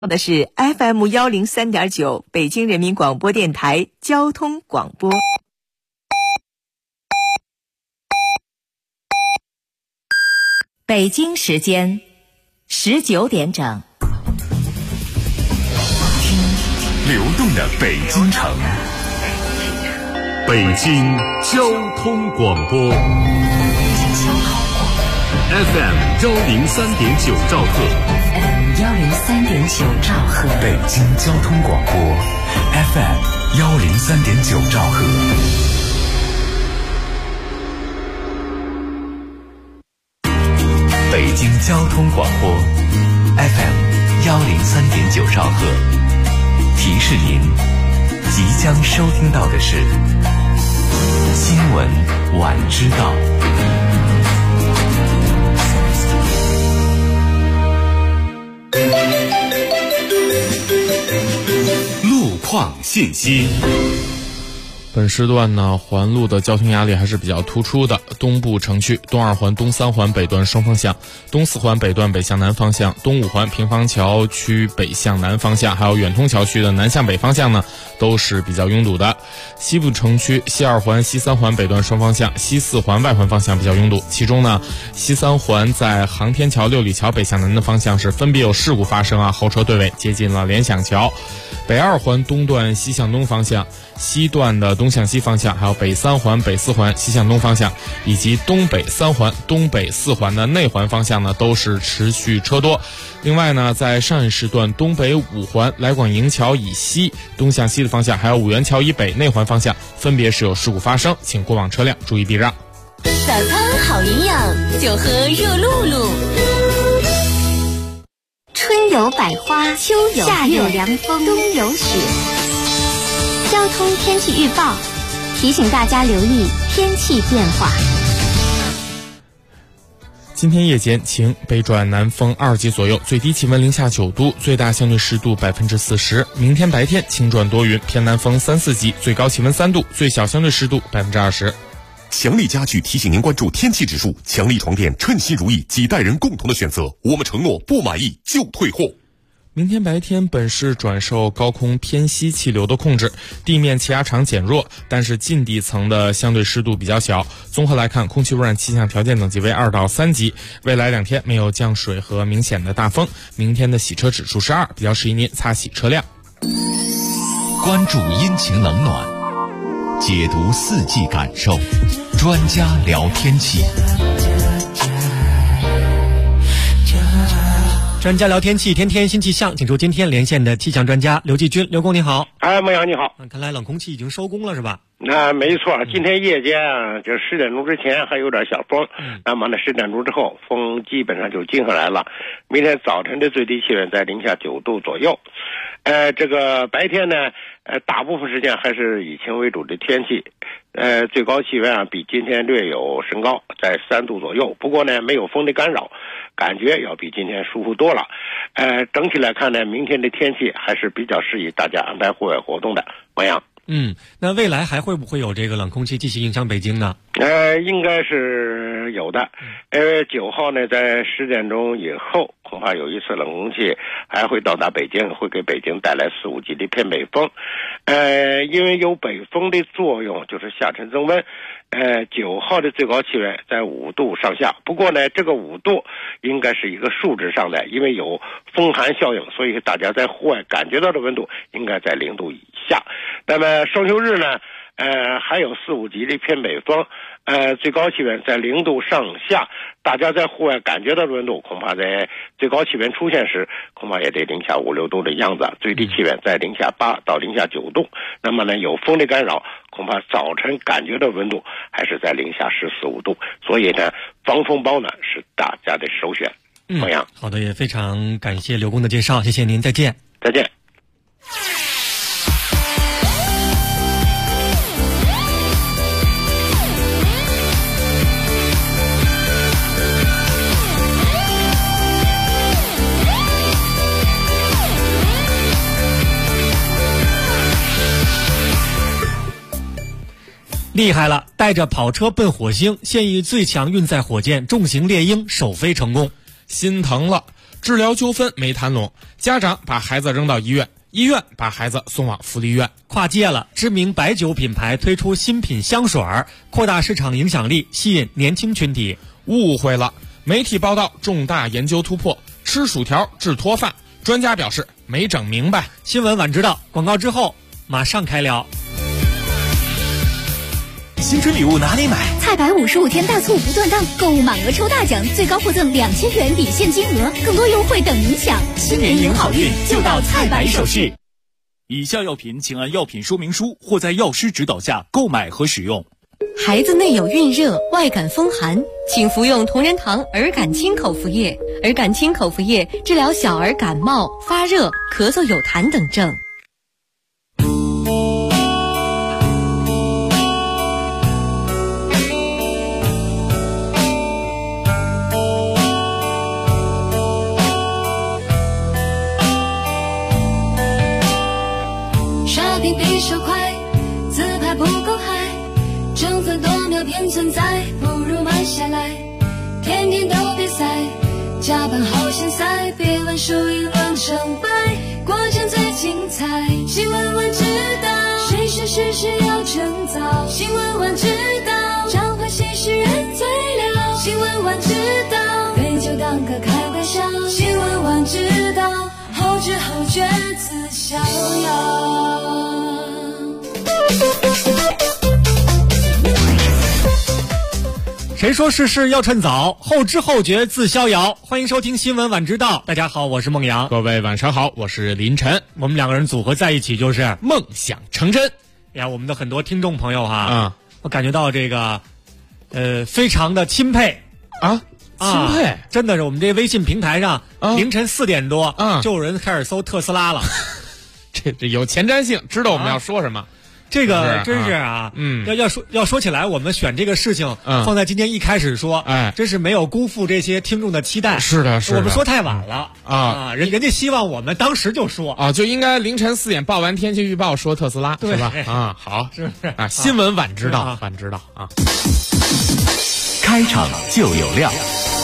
的是 FM103.9 北京人民广播电台交通广播。北京时间19点整。 听流动的北京城，北京交通广播 FM103.9 兆赫 ，FM103.9 兆赫， 北京交通广播 FM103.9 兆赫。北京交通广播 FM103.9 兆赫，提示您即将收听到的是新闻晚知道。路况信息。 本时段呢，环路的交通压力还是比较突出的。东部城区东二环、东三环北段双方向，东四环北段北向南方向，东五环平房桥区北向南方向，还有远通桥区的南向北方向呢，都是比较拥堵的。西部城区西二环、西三环北段双方向，西四环外环方向比较拥堵。其中呢，西三环在航天桥、六里桥北向南的方向是分别有事故发生啊，后车对尾接近了联想桥。北二环东段西向东方向，西段的东向西方向，还有北三环、北四环西向东方向，以及东北三环、东北四环的内环方向呢，都是持续车多。另外呢，在上一时段东北五环来广营桥以西东向西的方向，还有五原桥以北内环方向，分别是有事故发生，请过往车辆注意避让。 早餐好营养，就喝热露露。春有百花，秋有夏有凉风，冬有雪。交通天气预报提醒大家留意天气变化。 今天夜间晴，北转南风2级左右，最低气温零下9度，最大相对湿度40%。明天白天晴转多云，偏南风3、4级，最高气温3度，最小相对湿度20%。 强力家具提醒您关注天气指数，强力床垫称心如意，几代人共同的选择，我们承诺不满意就退货。 明天白天本市转受高空偏西气流的控制，地面气压场减弱，但是近地层的相对湿度比较小。综合来看，空气污染气象条件等级为2到3级。未来2天没有降水和明显的大风，明天的洗车指数是2，比较适宜您擦洗车辆。 关注阴晴冷暖，解读四季感受，专家聊天气。 专家聊天气，天天新气象，请出今天连线的气象专家刘继军。刘工你好。 孟阳你好。 看来冷空气已经收工了是吧？ 那没错，今天夜间啊，就10点钟之前还有点小风，那么呢10点钟之后风基本上就静下来了。明天早晨的最低气温在零下9度左右。这个白天呢，大部分时间还是以晴为主的天气。最高气温啊比今天略有升高，在3度左右。不过呢，没有风的干扰，感觉要比今天舒服多了。整体来看呢，明天的天气还是比较适宜大家安排户外活动的。孟阳。 那未来还会不会有这个冷空气继续影响北京呢？ 应该是有的。9号呢，在10点钟以后，恐怕有一次冷空气还会到达北京，会给北京带来4、5级的偏北风。因为有北风的作用，就是下沉增温。9号的最高气温在5度上下，不过呢，这个5度应该是一个数值上的，因为有风寒效应，所以大家在户外感觉到的温度应该在0度以下。那么双休日呢，还有4、5级的偏北风，最高气温在0度上下，大家在户外感觉到的温度恐怕在最高气温出现时恐怕也得零下5、6度的样子，最低气温在零下8到零下9度。那么呢，有风的干扰，恐怕早晨感觉到温度还是在零下14、15度，所以呢，防风包呢是大家的首选。 好的，也非常感谢刘工的介绍，谢谢您，再见。 再见。 厉害了，带着跑车奔火星，现役最强运载火箭重型猎鹰首飞成功。 心疼了， 治疗纠纷没谈拢，家长把孩子扔到医院，医院把孩子送往福利院。 跨界了，知名白酒品牌推出新品香水，扩大市场影响力，吸引年轻群体。 误会了，媒体报道重大研究突破，吃薯条治脱发，专家表示没整明白。 新闻晚知道，广告之后马上开聊。 新春礼物哪里买？ 菜百55天大促不断档，购物满额抽大奖，最高获赠2000元抵现金额，更多优惠等您享。 新年迎好运，就到菜百首饰。 以下药品请按药品说明书或在药师指导下购买和使用。 孩子内有孕热、外感风寒，请服用同仁堂儿感清口服液。儿感清口服液治疗小儿感冒、发热、咳嗽有痰等症。 比手快，自拍不够嗨，争分夺秒偏存在，不如慢下来。天天都比赛，加班好现塞，别问输赢论成败，过程最精彩。新闻晚知道，谁是事实要趁早。新闻晚知道，彰化新诗人最了。新闻晚知道，对酒当歌开玩笑。新闻晚知道，后知后觉自逍遥。 谁说事事要趁早，后知后觉自逍遥。欢迎收听新闻晚知道，大家好，我是孟阳。 各位晚上好，我是林晨。 我们两个人组合在一起就是梦想成真。 呀，我们的很多听众朋友哈，我感觉到这个非常的钦佩啊，钦佩， 真的是我们这微信平台上凌晨4点多就有人开始搜特斯拉了。 这有前瞻性，知道我们要说什么。 这个真是要说起来，我们选这个事情放在今天一开始说，真是没有辜负这些听众的期待。 是的，是的， 我们说太晚了人家希望我们当时就说啊，就应该凌晨4点报完天气预报说特斯拉， 对吧？啊，好， 是不是啊？新闻晚知道，晚知道啊！ 开场就有料。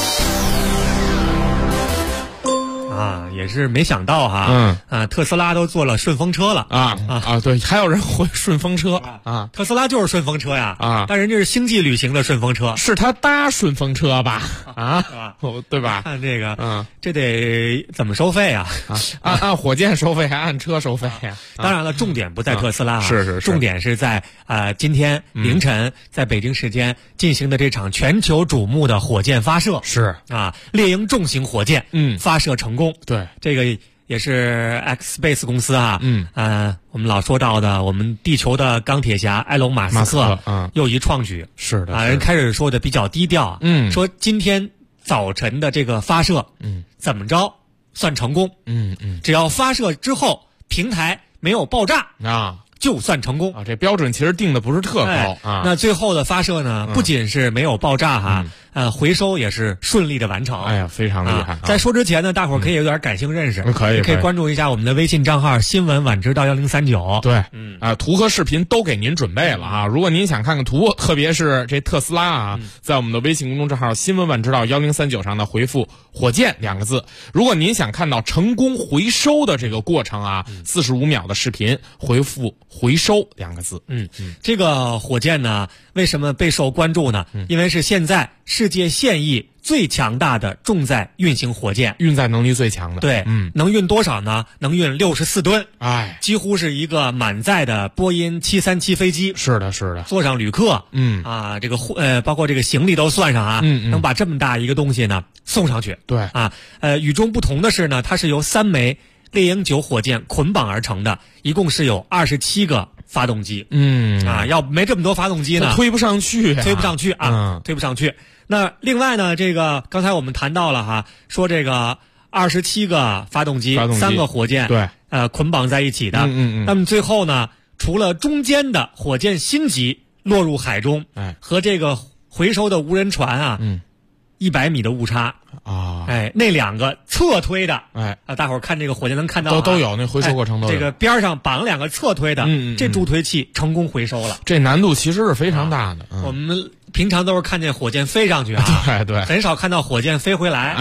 也是没想到哈，特斯拉都做了顺风车了对，还有人会顺风车啊， 特斯拉就是顺风车呀但人家是星际旅行的顺风车， 是他搭顺风车吧？对吧？ 看这个，这得怎么收费啊？ 按火箭收费，还按车收费呀？ 当然了，重点不在特斯拉是， 重点是在今天凌晨在北京时间进行的这场全球瞩目的火箭发射， 是猎鹰重型火箭发射成功， 对。 这个也是 X-Space 公司我们老说到的我们地球的钢铁侠埃隆马斯克又一创举， 是的人开始说的比较低调说今天早晨的这个发射怎么着算成功只要发射之后平台没有爆炸就算成功这标准其实定的不是特高那最后的发射呢不仅是没有爆炸回收也是顺利的完成。 哎呀，非常厉害！ 在说之前呢，大伙儿可以有点感性认识， 可以关注一下我们的微信账号“新闻晚知道1039”。 对，图和视频都给您准备了如果您想看看图，特别是这特斯拉在我们的微信公众账号“新闻晚知道1039”上的回复“火箭”2个字。如果您想看到成功回收的这个过程45秒的视频，回复“回收”2个字。 这个火箭呢，为什么备受关注呢？因为是现在世界现役最强大的重载运行火箭， 运载能力最强的。 对，能运多少呢？能运64吨，几乎是一个满载的波音737飞机。 是的，是的， 坐上旅客，这个包括这个行李都算上能把这么大一个东西呢送上去。 对与众不同的是呢，它是由3枚猎鹰9火箭捆绑而成的，一共是有27个发动机。要没这么多发动机呢， 推不上去， 推不上去。那另外呢，这个刚才我们谈到了说这个27个发动机3个火箭， 对， 捆绑在一起的。那么最后呢，除了中间的火箭心级落入海中，和这个回收的无人船100米的误差那2个侧推的，大伙儿看这个火箭能看到都有那回收过程都有。 这个边上绑2个侧推的，这助推器成功回收了。 这难度其实是非常大的。 我们平常都是看见火箭飞上去对， 很少看到火箭飞回来。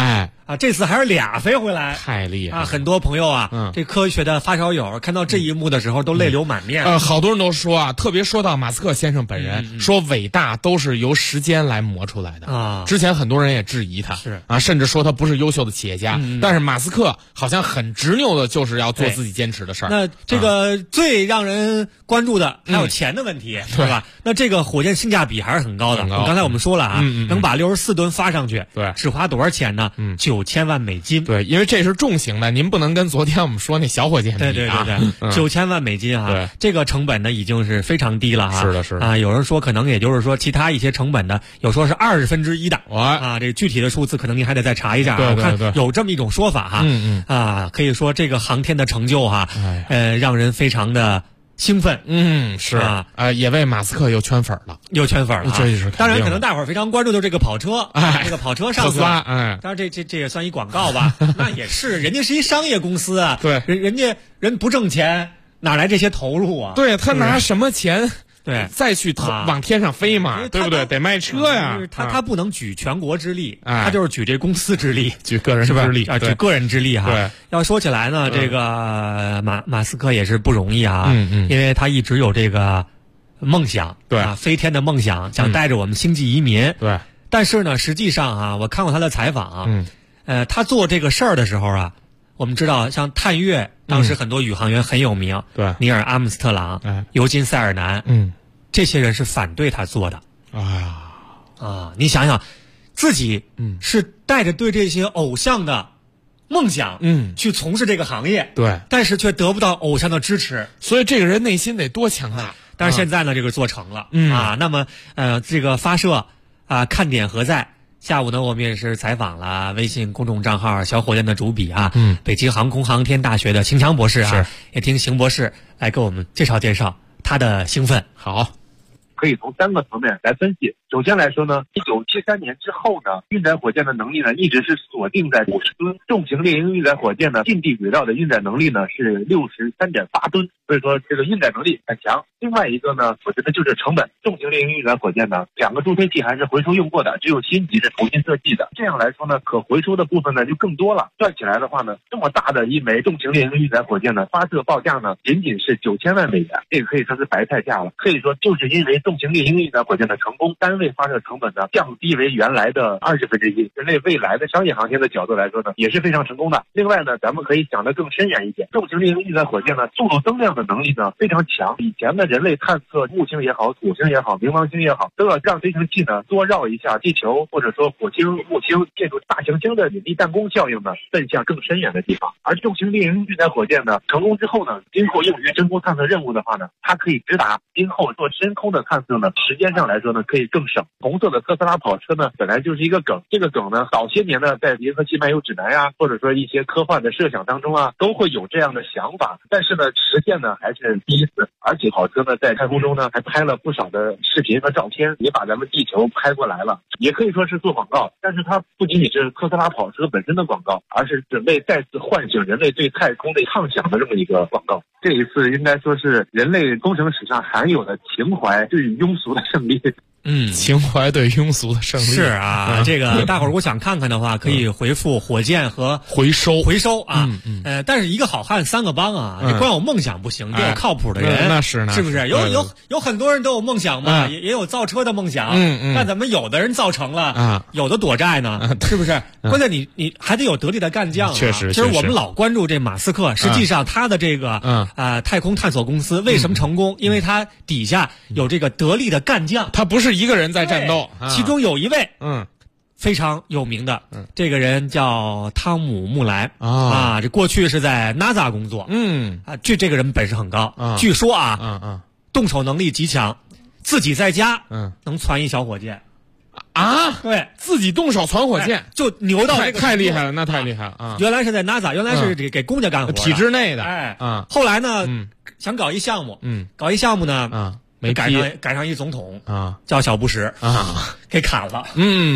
啊，这次还是俩飞回来， 太厉害啊！很多朋友啊，这科学的发烧友看到这一幕的时候都泪流满面。 好多人都说啊，特别说到马斯克先生本人，说伟大都是由时间来磨出来的啊。 之前很多人也质疑他， 是啊，甚至说他不是优秀的企业家，但是马斯克好像很执拗的，就是要做自己坚持的事儿。 那这个最让人关注的还有钱的问题，对吧？那这个火箭性价比还是很高的。刚才我们说了啊，能把64吨发上去， 对， 只花多少钱呢？9000万美金。 对，因为这是重型的，您不能跟昨天我们说那小火箭比啊。 对，9000万美金啊， 对， 这个成本呢已经是非常低了哈。 是的，是的啊，有人说可能也就是说其他一些成本的，有说是1/20的啊，这具体的数字可能您还得再查一下。 对， 我看有这么一种说法哈。啊，可以说这个航天的成就哈，让人非常的兴奋。 是啊，也为马斯克又圈粉了， 这是当然，可能大伙儿非常关注的这个跑车，这个跑车上去了，当然这也算一广告吧。那也是，人家是一商业公司啊， 对， 人不挣钱，哪来这些投入啊？ 对，他拿什么钱？ 对， 再去往天上飞嘛，对不对？得卖车呀。 他不能举全国之力，他就是举这公司之力， 举个人之力啊，举个人之力哈。 对， 要说起来呢，这个马斯克也是不容易啊，因为他一直有这个梦想， 对啊，飞天的梦想，想带着我们星际移民。 对， 但是呢，实际上啊，我看过他的采访啊，他做这个事儿的时候啊，我们知道像探月，当时很多宇航员很有名， 对， 尼尔·阿姆斯特朗、尤金·塞尔南，这些人是反对他做的。你想想，自己是带着对这些偶像的梦想，去从事这个行业， 对， 但是却得不到偶像的支持， 所以这个人内心得多强大。 但是现在呢，这个做成了那么这个发射看点何在？下午呢，我们也是采访了微信公众账号小火箭的主笔北京航空航天大学的邢强博士也听邢博士来给我们介绍他的兴奋。 好， 可以从3个层面来分析。首先来说呢，1973年之后呢，运载火箭的能力呢一直是锁定在50吨，重型猎鹰运载火箭呢近地轨道的运载能力呢是63.8吨，所以说这个运载能力很强。另外一个呢，我觉得就是成本，重型猎鹰运载火箭呢2个助推器还是回收用过的，只有新级是重新设计的。这样来说呢，可回收的部分呢就更多了。算起来的话呢，这么大的一枚重型猎鹰运载火箭呢，发射报价呢仅仅是9000万美元，这个可以说是白菜价了。可以说就是因为重型猎鹰运载火箭的成功，单位发射成本呢降低为原来的1/20，人类未来的商业航天的角度来说呢，也是非常成功的。另外呢，咱们可以想得更深远一点，重型猎鹰运载火箭呢速度增量的能力呢非常强。以前的人类探测木星也好，土星也好，冥王星也好，都要让飞行器呢多绕一下地球，或者说火星、木星，借助大行星的引力弹弓效应呢，奔向更深远的地方。而重型猎鹰运载火箭呢成功之后呢，今后用于真空探测任务的话呢，它可以直达，今后做深空的探测呢，时间上来说呢可以更省。红色的特斯拉跑车呢本来就是一个梗，这个梗呢早些年呢在银河系漫游指南呀，或者说一些科幻的设想当中都会有这样的想法，但是呢实现呢还是第一次。而且跑车呢在太空中呢还拍了不少的视频和照片，也把咱们地球拍过来了，也可以说是做广告。但是它不仅仅是特斯拉跑车本身的广告，而是准备再次唤醒人类对太空的畅想的这么一个广告。这一次应该说是人类工程史上罕有的情怀对庸俗的胜利。 情怀对庸俗的胜利是啊，这个大伙儿如果想看看的话，可以回复火箭和回收啊。但是一个好汉3个帮啊，你光有梦想不行，得有靠谱的人， 那是不是？有很多人都有梦想嘛，也有造车的梦想，但怎么有的人造成了，有的躲债呢？是不是？关键你还得有得力的干将。 确实， 其实我们老关注这马斯克，实际上他的这个太空探索公司为什么成功？因为他底下有这个得力的干将， 他不是一个人在战斗， 其中有一位非常有名的，这个人叫汤姆·穆莱这过去是在 NASA 工作，据这个人本事很高，据说动手能力极强，自己在家能传一小火箭对， 自己动手传火箭， 就牛到这个太厉害了，那太厉害了原来是在 NASA， 原来是给公家干活， 体制内的， 后来呢想搞一项目，呢赶上一总统叫小布什给砍了，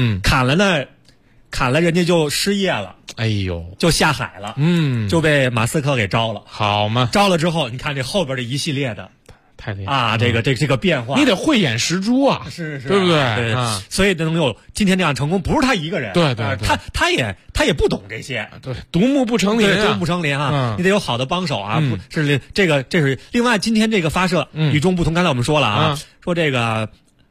砍了人家就失业了， 哎呦， 就下海了，就被马斯克给招了， 好嘛， 招了之后，你看这后边的一系列的太厉害啊！ 这个变化， 你得慧眼识珠啊， 是， 对不对？ 对，所以能有今天这样成功，不是他一个人， 对， 他也不懂这些， 对，独木不成林， 独木不成林啊！你得有好的帮手啊，是这是另外今天这个发射与众不同。刚才我们说了啊，说这个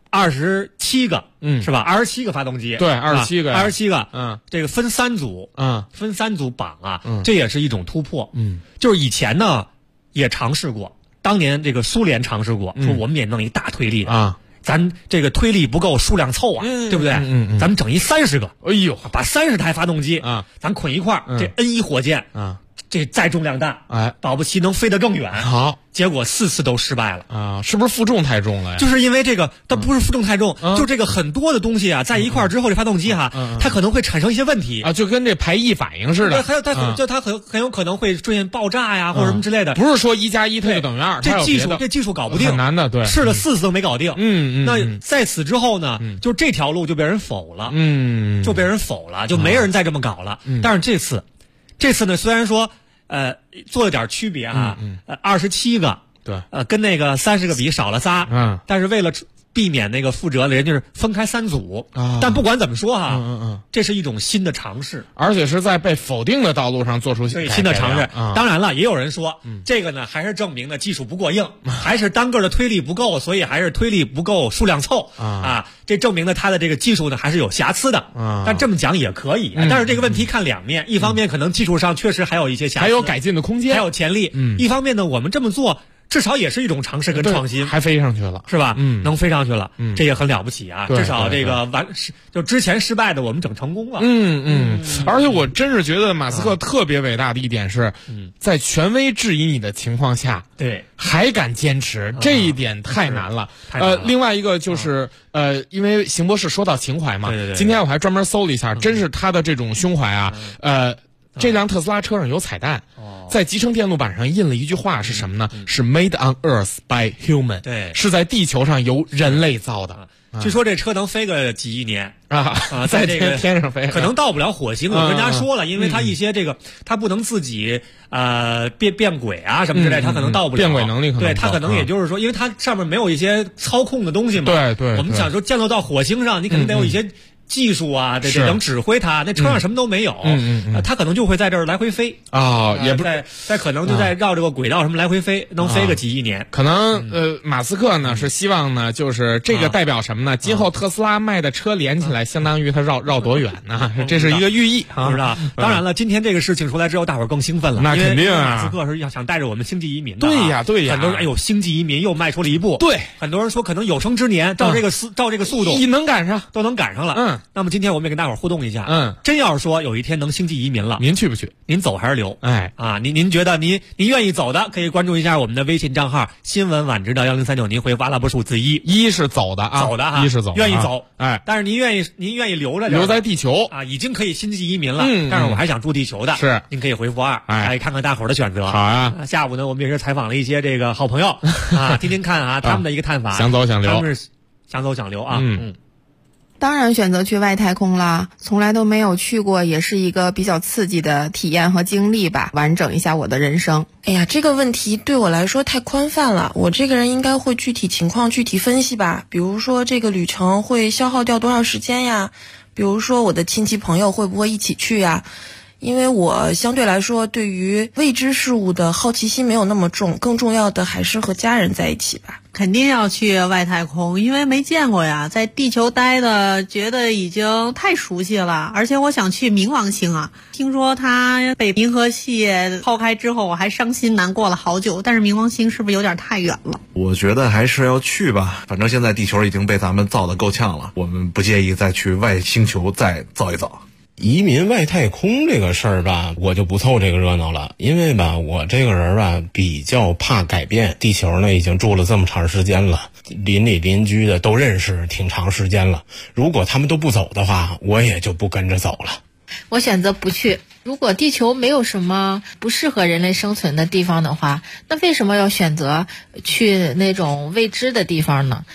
27个，是吧？27个发动机， 对，27 个，这个分3组，分3组绑啊，这也是一种突破，就是以前呢也尝试过，当年这个苏联尝试过，说我们也弄一大推力啊，咱这个推力不够，数量凑啊，对不对？咱们整一30个， 哎呦， 把30台发动机啊，咱捆一块儿，这 N1 火箭啊。这载重量大，保不齐能飞得更远。 好， 结果4次都失败了啊！是不是负重太重了呀？ 就是因为这个，它不是负重太重，就这个很多的东西啊，在一块儿之后，这发动机它可能会产生一些问题啊，就跟这排异反应似的。 还有它很有可能会出现爆炸呀，或者什么之类的。 不是说1+1它就等于2， 这技术搞不定， 很难的。对， 试了4次都没搞定。那在此之后呢，就这条路就被人否了。就被人否了，就没人再这么搞了。但是这次呢，虽然说。做了点区别啊，27个， 对， 跟那个30个比少了仨，但是为了避免那个覆辙，人家是分开3组但不管怎么说哈，这是一种新的尝试， 而且是在被否定的道路上做出新的尝试。当然了，也有人说，这个呢还是证明呢技术不过硬，还是单个的推力不够，所以还是推力不够，数量凑啊。这证明了他的这个技术呢还是有瑕疵的但这么讲也可以。但是这个问题看两面，一方面可能技术上确实还有一些瑕疵， 还有改进的空间， 还有潜力。一方面呢，我们这么做。至少也是一种尝试跟创新， 还飞上去了， 是吧？能飞上去了，这也很了不起啊！至少这个就之前失败的我们整成功了。 而且我真是觉得马斯克特别伟大的一点是，在权威质疑你的情况下， 对还敢坚持，这一点太难了。另外一个就是因为邢博士说到情怀嘛，今天我还专门搜了一下，真是他的这种胸怀啊，这辆特斯拉车上有彩蛋，在集成电路板上印了一句话是什么呢？是 Made on Earth by Human， 对， 是在地球上由人类造的。 据说这车能飞个几亿年在这个天上飞， 可能到不了火星。有专家说了，因为它一些这个它不能自己变轨啊什么之类，它可能到不了变轨能力， 对，它可能也就是说，因为它上面没有一些操控的东西嘛。 对， 我们想说降落到火星上，你肯定得有一些。技术啊，这能指挥它，那车上什么都没有，它可能就会在这儿来回飞也不在可能就在绕这个轨道什么来回飞，能飞个几亿年。 可能马斯克呢是希望呢，就是这个代表什么呢？今后特斯拉卖的车连起来，相当于它绕多远呢？这是一个寓意啊， 不知道。当然了，今天这个事情出来之后，大伙儿更兴奋了， 那肯定啊。 马斯克是要想带着我们星际移民的， 对呀。 很多人星际移民又迈出了一步， 对。 很多人说可能有生之年照这个速度能赶上， 都能赶上了。那么今天我们也跟大伙儿互动一下，真要是说有一天能星际移民了， 您去不去？ 您走还是留？您觉得您愿意走的，可以关注一下我们的微信账号新闻晚知道1039，您回阿拉伯数字1 是走的啊， 一是走， 愿意走， 但是您愿意留在地球啊，已经可以星际移民了，但是我还想住地球的， 是您可以回复2，来看看大伙儿的选择。 好啊， 下午呢，我们也是采访了一些这个好朋友听听看他们的一个看法， 想走想留， 他们是想走想留啊， 当然选择去外太空啦，从来都没有去过，也是一个比较刺激的体验和经历吧，完整一下我的人生。 哎呀，这个问题对我来说太宽泛了，我这个人应该会具体情况具体分析吧，比如说这个旅程会消耗掉多少时间呀，比如说我的亲戚朋友会不会一起去呀，因为我相对来说对于未知事物的好奇心没有那么重，更重要的还是和家人在一起吧。 肯定要去外太空，因为没见过呀，在地球待的觉得已经太熟悉了，而且我想去冥王星啊，听说它被银河系抛开之后，我还伤心难过了好久，但是冥王星是不是有点太远了？ 我觉得还是要去吧，反正现在地球已经被咱们造得够呛了，我们不介意再去外星球再造一造。 移民外太空这个事儿吧，我就不凑这个热闹了，因为吧，我这个人吧比较怕改变。地球呢已经住了这么长时间了，邻里邻居的都认识挺长时间了，如果他们都不走的话，我也就不跟着走了。 我选择不去。如果地球没有什么不适合人类生存的地方的话，那为什么要选择去那种未知的地方呢？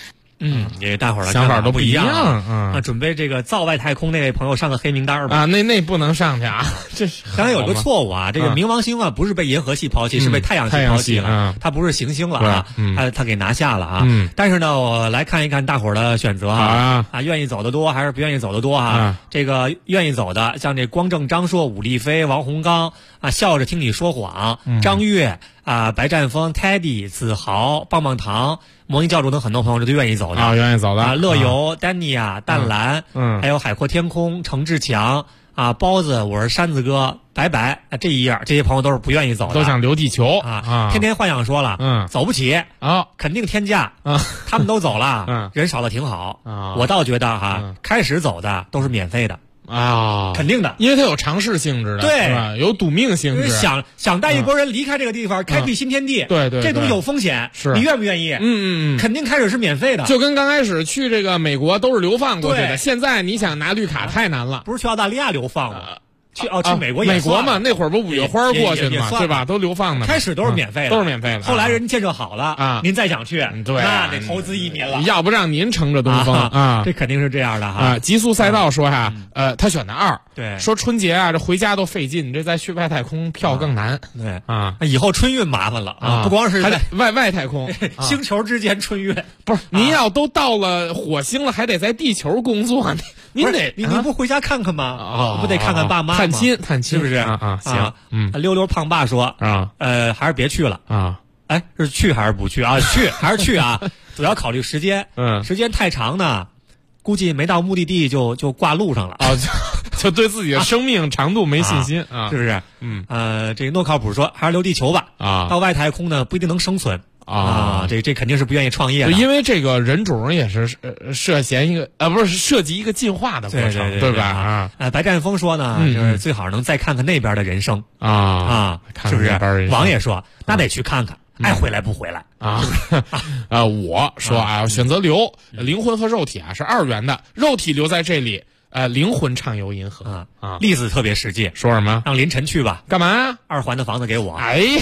也大伙儿的想法都不一样啊。 准备这个造外太空那位朋友上个黑名单吧。 啊，那不能上去啊！这是刚才有一个错误啊，这个冥王星啊不是被银河系抛弃，是被太阳系抛弃了，它不是行星了啊，它给拿下了啊。但是呢，我来看一看大伙儿的选择啊，愿意走得多还是不愿意走得多啊？这个愿意走的，像这光正、张硕、武丽飞、王洪刚啊，笑着听你说谎，张悦啊，白占峰、Teddy、子豪、棒棒糖、模拟教主等很多朋友这都愿意走的啊，愿意走的啊，乐游、丹尼亚、淡蓝，还有海阔天空、程志强啊，包子，我是山子哥，白白这一页，这些朋友都是不愿意走的， 都想留地球啊，天天幻想说了，走不起啊， 肯定天价啊，他们都走了，人少的挺好啊，我倒觉得哈，开始走的都是免费的。 啊， 肯定的， 因为它有尝试性质的， 对， 是吧？有赌命性质， 想带一波人离开这个地方，开辟新天地， 对， 这东西有风险， 是你愿不愿意？肯定开始是免费的， 就跟刚开始去这个美国都是流放过去的，现在你想拿绿卡太难了， 不是去澳大利亚流放吗？去美国美国嘛，那会儿不五月花过去的嘛，对吧？都流放的， 开始都是免费的， 都是免费的。 后来人建设好了啊，您再想去， 对， 那得投资移民了， 要不让您乘着东风啊， 这肯定是这样的哈。 啊，极速赛道说呀，他选的2， 对， 说春节啊，这回家都费劲，这再去外太空票更难， 对啊，以后春运麻烦了啊，不光是还得外太空， 星球之间春运， 不是您要都到了火星了，还得在地球工作，您得你不回家看看吗？不得看看爸妈， 探亲，是不是啊？行， 溜溜胖爸说啊， 还是别去了啊。 哎，是去还是不去啊？去还是去啊？主要考虑时间，时间太长呢，估计没到目的地就挂路上了啊，就对自己的生命长度没信心啊， 是不是？这个诺靠谱说还是留地球吧啊， 到外太空呢不一定能生存。啊，这肯定是不愿意创业的， 因为这个人种也是涉及一个进化的过程，对吧？ 白占峰说呢，就是最好能再看看那边的人生啊， 是不是？王爷说那得去看看，爱回来不回来啊？我说啊，选择留灵魂和肉体啊是2元的，肉体留在这里，灵魂畅游银河啊。 例子特别实际， 说什么？ 让林晨去吧， 干嘛呀 ？2环的房子给我。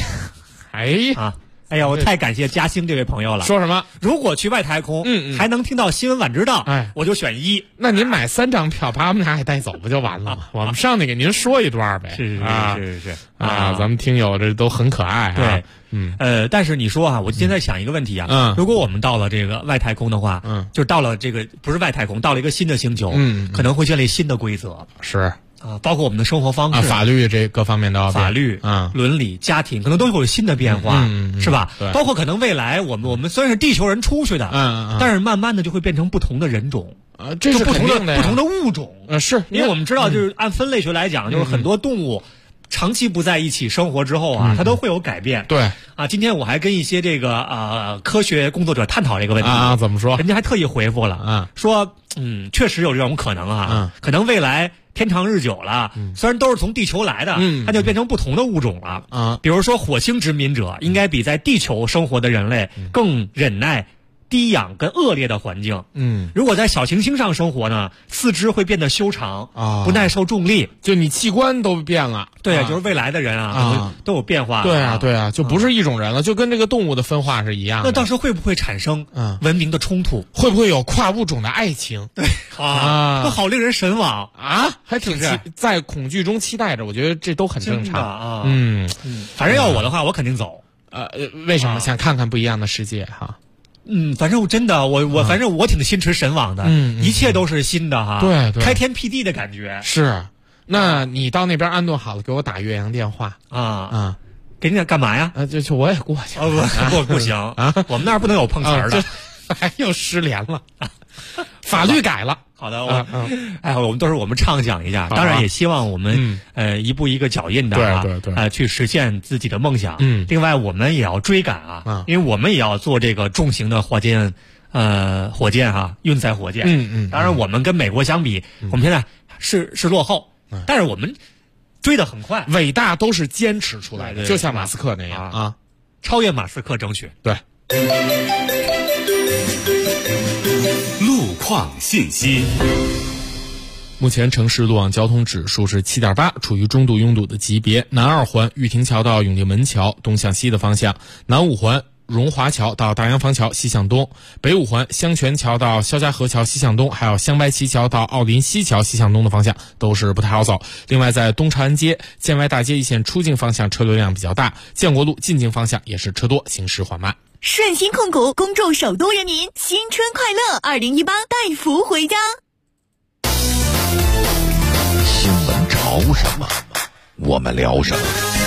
哎呀， 我太感谢嘉兴这位朋友了。 说什么？ 如果去外太空，还能听到新闻晚知道，我就选1。 那您买3张票，把我们俩也带走不就完了吗？我们上去给您说一段呗。 是啊，咱们听友这都很可爱啊。 对，但是你说啊，我现在想一个问题啊，如果我们到了这个外太空的话，就到了这个不是外太空，到了一个新的星球，可能会建立新的规则。 是。 啊，包括我们的生活方式、 法律这各方面都要法律、伦理、家庭，可能都会有新的变化，是吧？ 对， 包括可能未来我们虽然是地球人出去的，但是慢慢的就会变成不同的人种， 这是肯定的， 不同的物种， 是因为我们知道，就是按分类学来讲，就是很多动物长期不在一起生活之后啊，它都会有改变。 对啊，今天我还跟一些这个科学工作者探讨这个问题啊，怎么说？ 人家还特意回复了，说确实有这种可能啊，可能未来。天长日久了，虽然都是从地球来的，它就变成不同的物种了啊。比如说，火星殖民者应该比在地球生活的人类更忍耐低氧跟恶劣的环境。如果在小行星上生活呢，四肢会变得修长啊，不耐受重力， 就你器官都变了。 对啊，就是未来的人啊，都有变化。 对啊，就不是一种人了，就跟这个动物的分化是一样的。 那到时候会不会产生文明的冲突？ 会不会有跨物种的爱情？ 对啊，那好令人神往啊，还挺在恐惧中期待着。我觉得这都很正常啊。反正要我的话，我肯定走。 为什么？想看看不一样的世界哈。 反正真的，反正我挺心驰神往的，一切都是新的哈， 对， 开天辟地的感觉。 是，那你到那边安顿好了，给我打岳阳电话啊，给你干嘛呀？ 就我也过去， 不行啊，我们那儿不能有碰瓷儿的， 还又失联了，法律改了。 好的，我们都是我们畅想一下，当然也希望我们一步一个脚印的对， 去实现自己的梦想。另外我们也要追赶啊，因为我们也要做这个重型的火箭哈，运载火箭。当然我们跟美国相比，我们现在是落后，但是我们追得很快。 伟大都是坚持出来的，就像马斯克那样啊， 超越马斯克争取。 对。 路况信息。 目前城市路网交通指数是7.8，处于中度拥堵的级别。南2环玉亭桥到永定门桥东向西的方向，南5环荣华桥到大洋坊桥西向东，北五环香泉桥到肖家河桥西向东，还有香白旗桥到奥林西桥西向东的方向都是不太好走。另外在东长安街、建外大街一线出境方向车流量比较大，建国路进境方向也是车多，行驶缓慢。 顺鑫控股恭祝首都人民新春快乐，2018带福回家。 新闻潮什么，我们聊什么。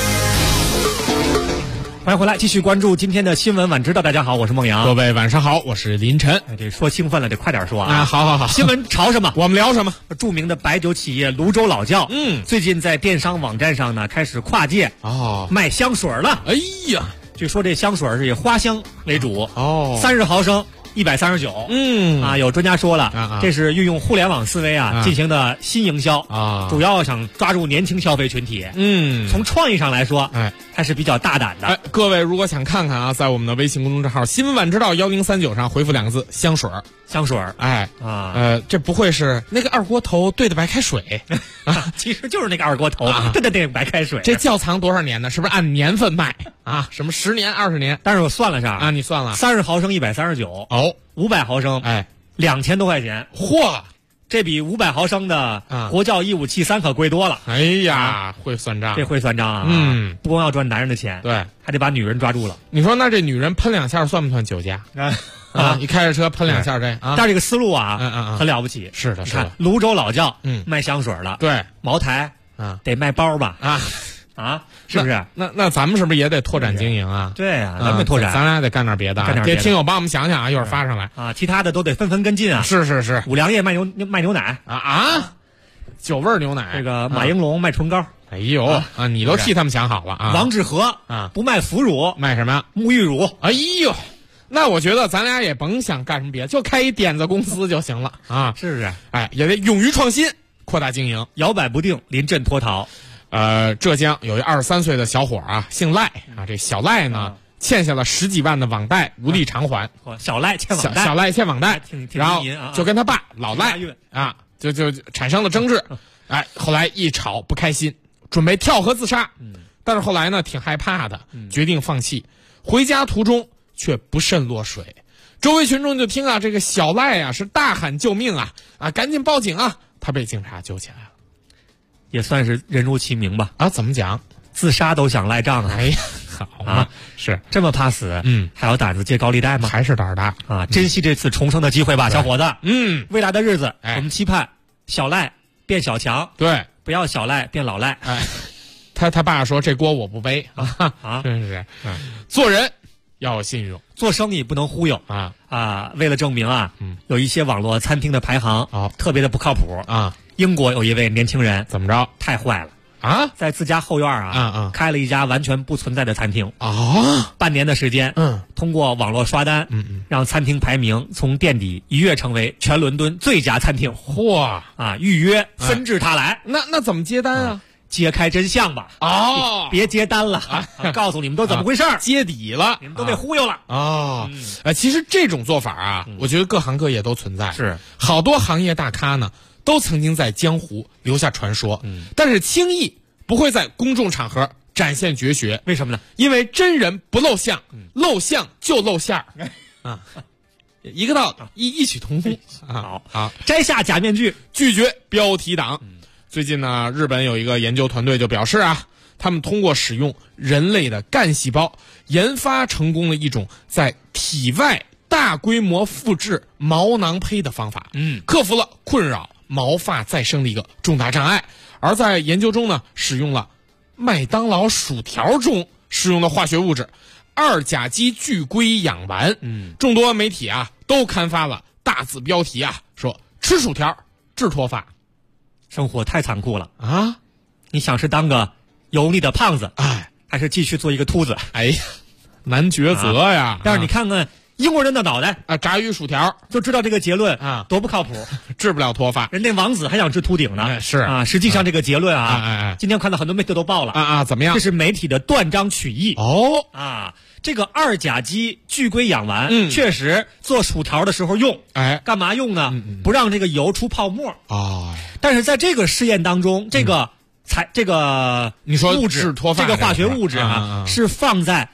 欢迎回来，继续关注今天的新闻晚知道。大家好，我是孟阳。 各位晚上好，我是林晨。 这说兴奋了，得快点说啊！ 好， 新闻潮什么？ 我们聊什么？ 著名的白酒企业泸州老窖，最近在电商网站上呢开始跨界卖香水了。 哎呀， 据说这香水是以花香为主，30毫升。139，有专家说了，这是运用互联网思维进行的新营销主要想抓住年轻消费群体。从创意上来说，还是比较大胆的。 各位如果想看看在我们的微信公众账号新闻晚知道1039上回复2个字香水。这不会是那个二锅头兑的白开水其实就是那个二锅头兑的那个白开水。 这窖藏多少年呢？是不是按年份卖什么10年20年？ 但是我算了下你算了 ，30毫升139 500毫升2000多块钱。 嚯， 这比500毫升的国窖157-3可贵多了。 哎呀，会算账， 这会算账啊！不光要赚男人的钱， 对， 还得把女人抓住了。 你说那这女人喷2下算不算酒驾？你开着车喷2下但是这个思路很了不起。 是的，是的。 泸州老窖卖香水了， 对， 茅台得卖包吧？是不是？ 那咱们是不是也得拓展经营啊？ 对啊，咱们拓展， 咱俩得干点别的。这听友帮我们想想一会儿发上来其他的都得纷纷跟进啊。 是。 五粮液卖牛奶酒味牛奶。 这个马应龙卖唇膏。 哎呦你都替他们想好了啊！ 王致和不卖腐乳， 卖什么？ 沐浴乳。 哎呦，那我觉得咱俩也甭想干什么别的，就开一点子公司就行了是不是？ 也得勇于创新，扩大经营， 摇摆不定，临阵脱逃。 浙江有一23岁的小伙姓赖这小赖呢欠下了10几万的网贷，无力偿还。 小赖欠网贷， 小赖欠网贷，然后就跟他爸老赖就产生了争执。后来一吵不开心，准备跳河自杀。但是后来呢挺害怕的，决定放弃。回家途中却不慎落水，周围群众就听这个小赖是大喊救命赶紧报警他被警察救起来了。 也算是人如其名吧。 怎么讲？ 自杀都想赖账哎呀，好是这么怕死，还有胆子借高利贷吗？ 还是胆儿大珍惜这次重生的机会吧，小伙子。未来的日子，我们期盼小赖变小强， 对， 不要小赖变老赖。 他爸说这锅我不背真是。做人要有信用， 做生意不能忽悠为了证明有一些网络餐厅的排行特别的不靠谱英国有一位年轻人怎么着？ 太坏了在自家后院开了一家完全不存在的餐厅半年的时间通过网络刷单让餐厅排名从垫底一跃成为全伦敦最佳餐厅。 嚯预约纷至沓来。 那怎么接单揭开真相吧别接单了告诉你们都怎么回事揭底了， 你们都被忽悠了其实这种做法我觉得各行各业都存在， 是好多行业大咖呢都曾经在江湖留下传说但是轻易不会在公众场合展现绝学。 为什么呢？ 因为真人不露相露相就露馅儿一个道理异曲同工好摘下假面具， 拒绝标题党最近呢日本有一个研究团队就表示他们通过使用人类的干细胞研发成功了一种在体外大规模复制毛囊胚的方法克服了困扰毛发再生的一个重大障碍。而在研究中呢使用了麦当劳薯条中使用的化学物质2甲基聚硅氧烷众多媒体都刊发了大字标题说吃薯条治脱发。 生活太残酷了你想是当个油腻的胖子还是继续做一个秃子？ 哎呀，难抉择呀但是你看看英国人的脑袋炸鱼薯条就知道这个结论多不靠谱治不了脱发。 人家王子还想治秃顶呢是实际上这个结论今天看到很多媒体都报了怎么样？ 这是媒体的断章取义这个2甲基聚硅氧烷确实做薯条的时候用干嘛用呢不让这个油出泡沫但是在这个试验当中这个你说物质治脱发这个化学物质是放在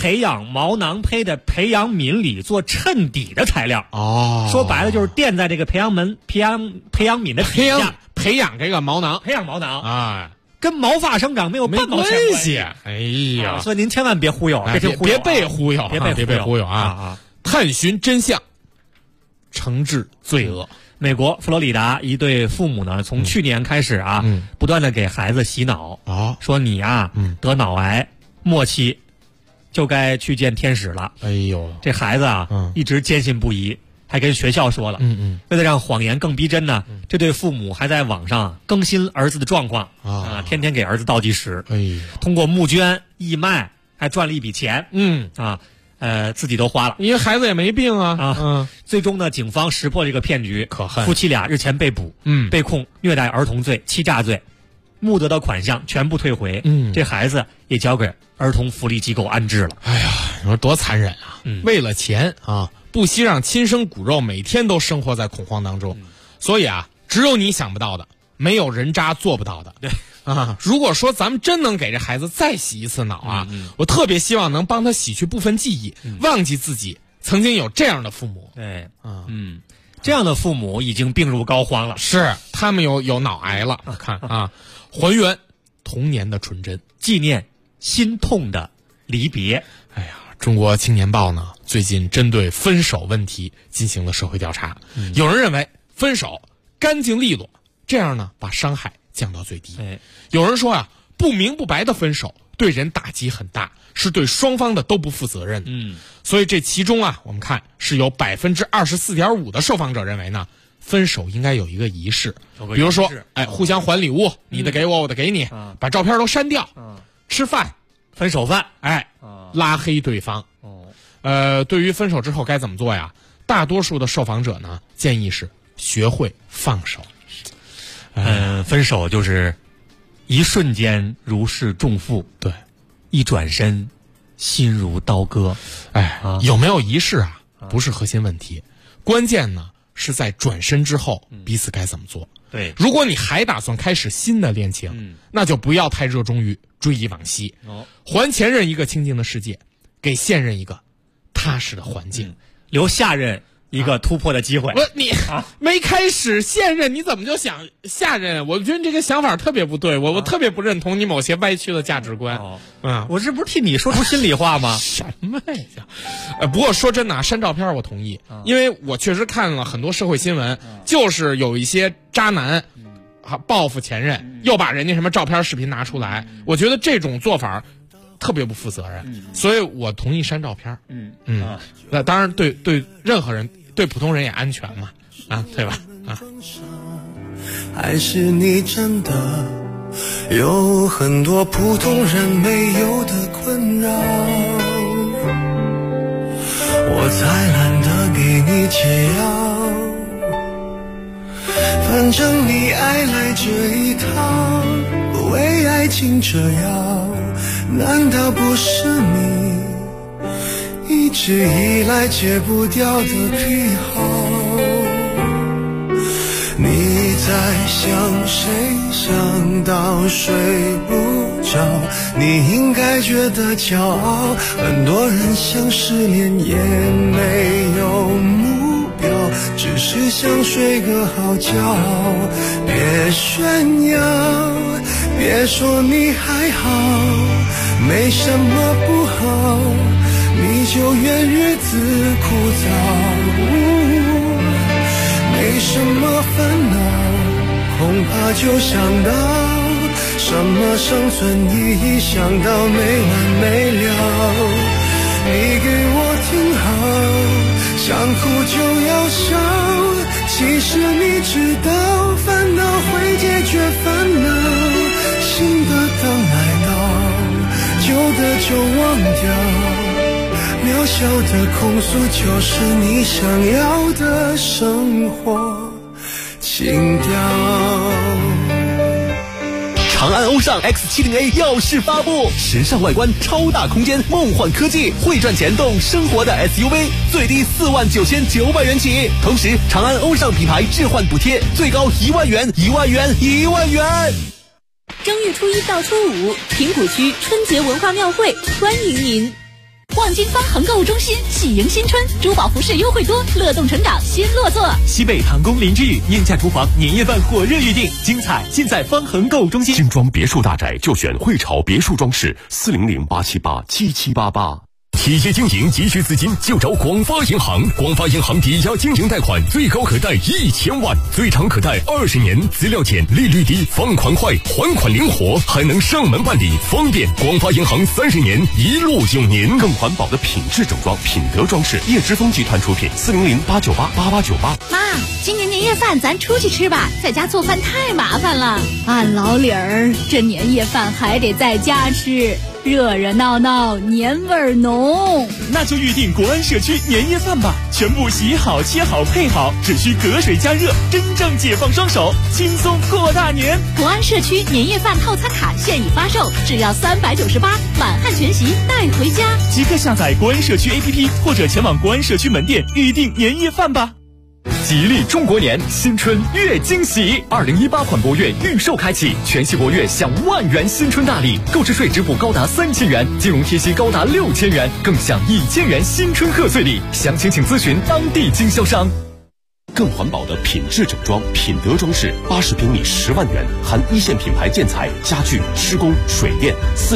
培养毛囊胚的培养皿里做衬底的材料。说白了就是垫在这个培养皿的底下， 培养这个毛囊， 跟毛发生长没有半毛钱关系。 哎呀， 所以您千万别忽悠， 别被忽悠，别被忽悠啊！ 探寻真相，惩治罪恶。 美国佛罗里达一对父母呢，从去年开始不断的给孩子洗脑说你得脑癌末期，就该去见天使了。 哎呦， 这孩子一直坚信不疑，还跟学校说了。为了让谎言更逼真呢，这对父母还在网上更新儿子的状况天天给儿子倒计时。通过募捐义卖还赚了一笔钱。自己都花了， 因为孩子也没病最终呢，警方识破这个骗局， 可恨。 夫妻俩日前被捕，被控虐待儿童罪、欺诈罪，募得的款项全部退回。这孩子也交给儿童福利机构安置了。 哎呀，你说多残忍啊！为了钱不惜让亲生骨肉每天都生活在恐慌当中。所以只有你想不到的，没有人渣做不到的。 对。 如果说咱们真能给这孩子再洗一次脑我特别希望能帮他洗去部分记忆，忘记自己曾经有这样的父母。 对，这样的父母已经病入膏肓了， 是他们有脑癌了。看还原童年的纯真， 纪念心痛的离别。 哎呀，中国青年报呢最近针对分手问题进行了社会调查。有人认为分手干净利落，这样呢把伤害降到最低。有人说不明不白的分手对人打击很大，是对双方的都不负责任。所以这其中我们看是有 24.5% 的受访者认为呢，分手应该有一个仪式，比如说互相还礼物，你的给我，我的给你，把照片都删掉，吃饭， 分手饭， 拉黑对方。对于分手之后该怎么做呀？大多数的受访者呢建议是学会放手。 分手就是一瞬间如释重负， 对， 一转身心如刀割。 有没有仪式不是核心问题，关键呢是在转身之后彼此该怎么做。 对， 如果你还打算开始新的恋情，那就不要太热衷于追忆往昔，还前任一个清静的世界，给现任一个踏实的环境， 留下任一个突破的机会。 你没开始现任，你怎么就想下任？我觉得你这个想法特别不对，我特别不认同你某些歪曲的价值观。 我这不是替你说出心里话吗？ 什么呀？不过说真的删照片我同意，因为我确实看了很多社会新闻，就是有一些渣男报复前任，又把人家什么照片视频拿出来，我觉得这种做法特别不负责任，所以我同意删照片。那当然对任何人，对普通人也安全嘛，对吧？ 还是你真的有很多普通人没有的困扰，我才懒得给你解药，反正你爱来这一套，为爱情折腰，难道不是你一直以来戒不掉的癖好？你在想谁，想到睡不着，你应该觉得骄傲，很多人想失恋也没有目标，只是想睡个好觉。别炫耀，别说你还好，没什么不好，你就怨日子枯燥，没什么烦恼，恐怕就想到什么生存意义，想到没完没了。你给我听好，想哭就要笑，其实你知道烦恼会解决烦恼，新的等来到，旧的就忘掉，渺小的控诉就是你想要的生活情调。 长安欧尚 X70A 耀世发布，时尚外观，超大空间，梦幻科技，会赚钱动生活的 SUV， 最低49900元起。同时，长安欧尚品牌置换补贴最高1万元，1万元，1万元。 正月初一到初五，平谷区春节文化庙会欢迎您。花望京方恒购物中心喜迎新春，珠宝服饰优惠多，乐动成长新落座。 西北唐宫林之宇燕价厨房年夜饭火热预定，精彩尽在方恒购物中心。 精装别墅大宅就选汇潮别墅装饰，400-878-7788。企业经营急需资金就找广发银行，广发银行抵押经营贷款最高可贷1000万，最长可贷20年，资料简，利率低，放款快，还款灵活，还能上门办理，方便。广发银行30年一路有您。 更环保的品质整装，品德装饰，叶之峰集团出品，400-898-8898。 妈，今年年夜饭咱出去吃吧，在家做饭太麻烦了。按老理儿，这年夜饭还得在家吃，热热闹闹，年味儿浓。 那就预定国安社区年夜饭吧，全部洗好、切好、配好，只需隔水加热，真正解放双手，轻松过大年。 国安社区年夜饭套餐卡现已发售，只要398，满汉全席带回家。 即刻下载国安社区 APP 或者前往国安社区门店预定年夜饭吧。 吉利中国年，新春月惊喜！2018款博越预售开启，全系博越享10000元新春大礼，购置税直补高达3000元，金融贴息高达6000元，更享1000元新春贺岁礼。详情请咨询当地经销商。 更环保的品质整装，品德装饰，80平米10万元，含一线品牌建材、家具、施工、水电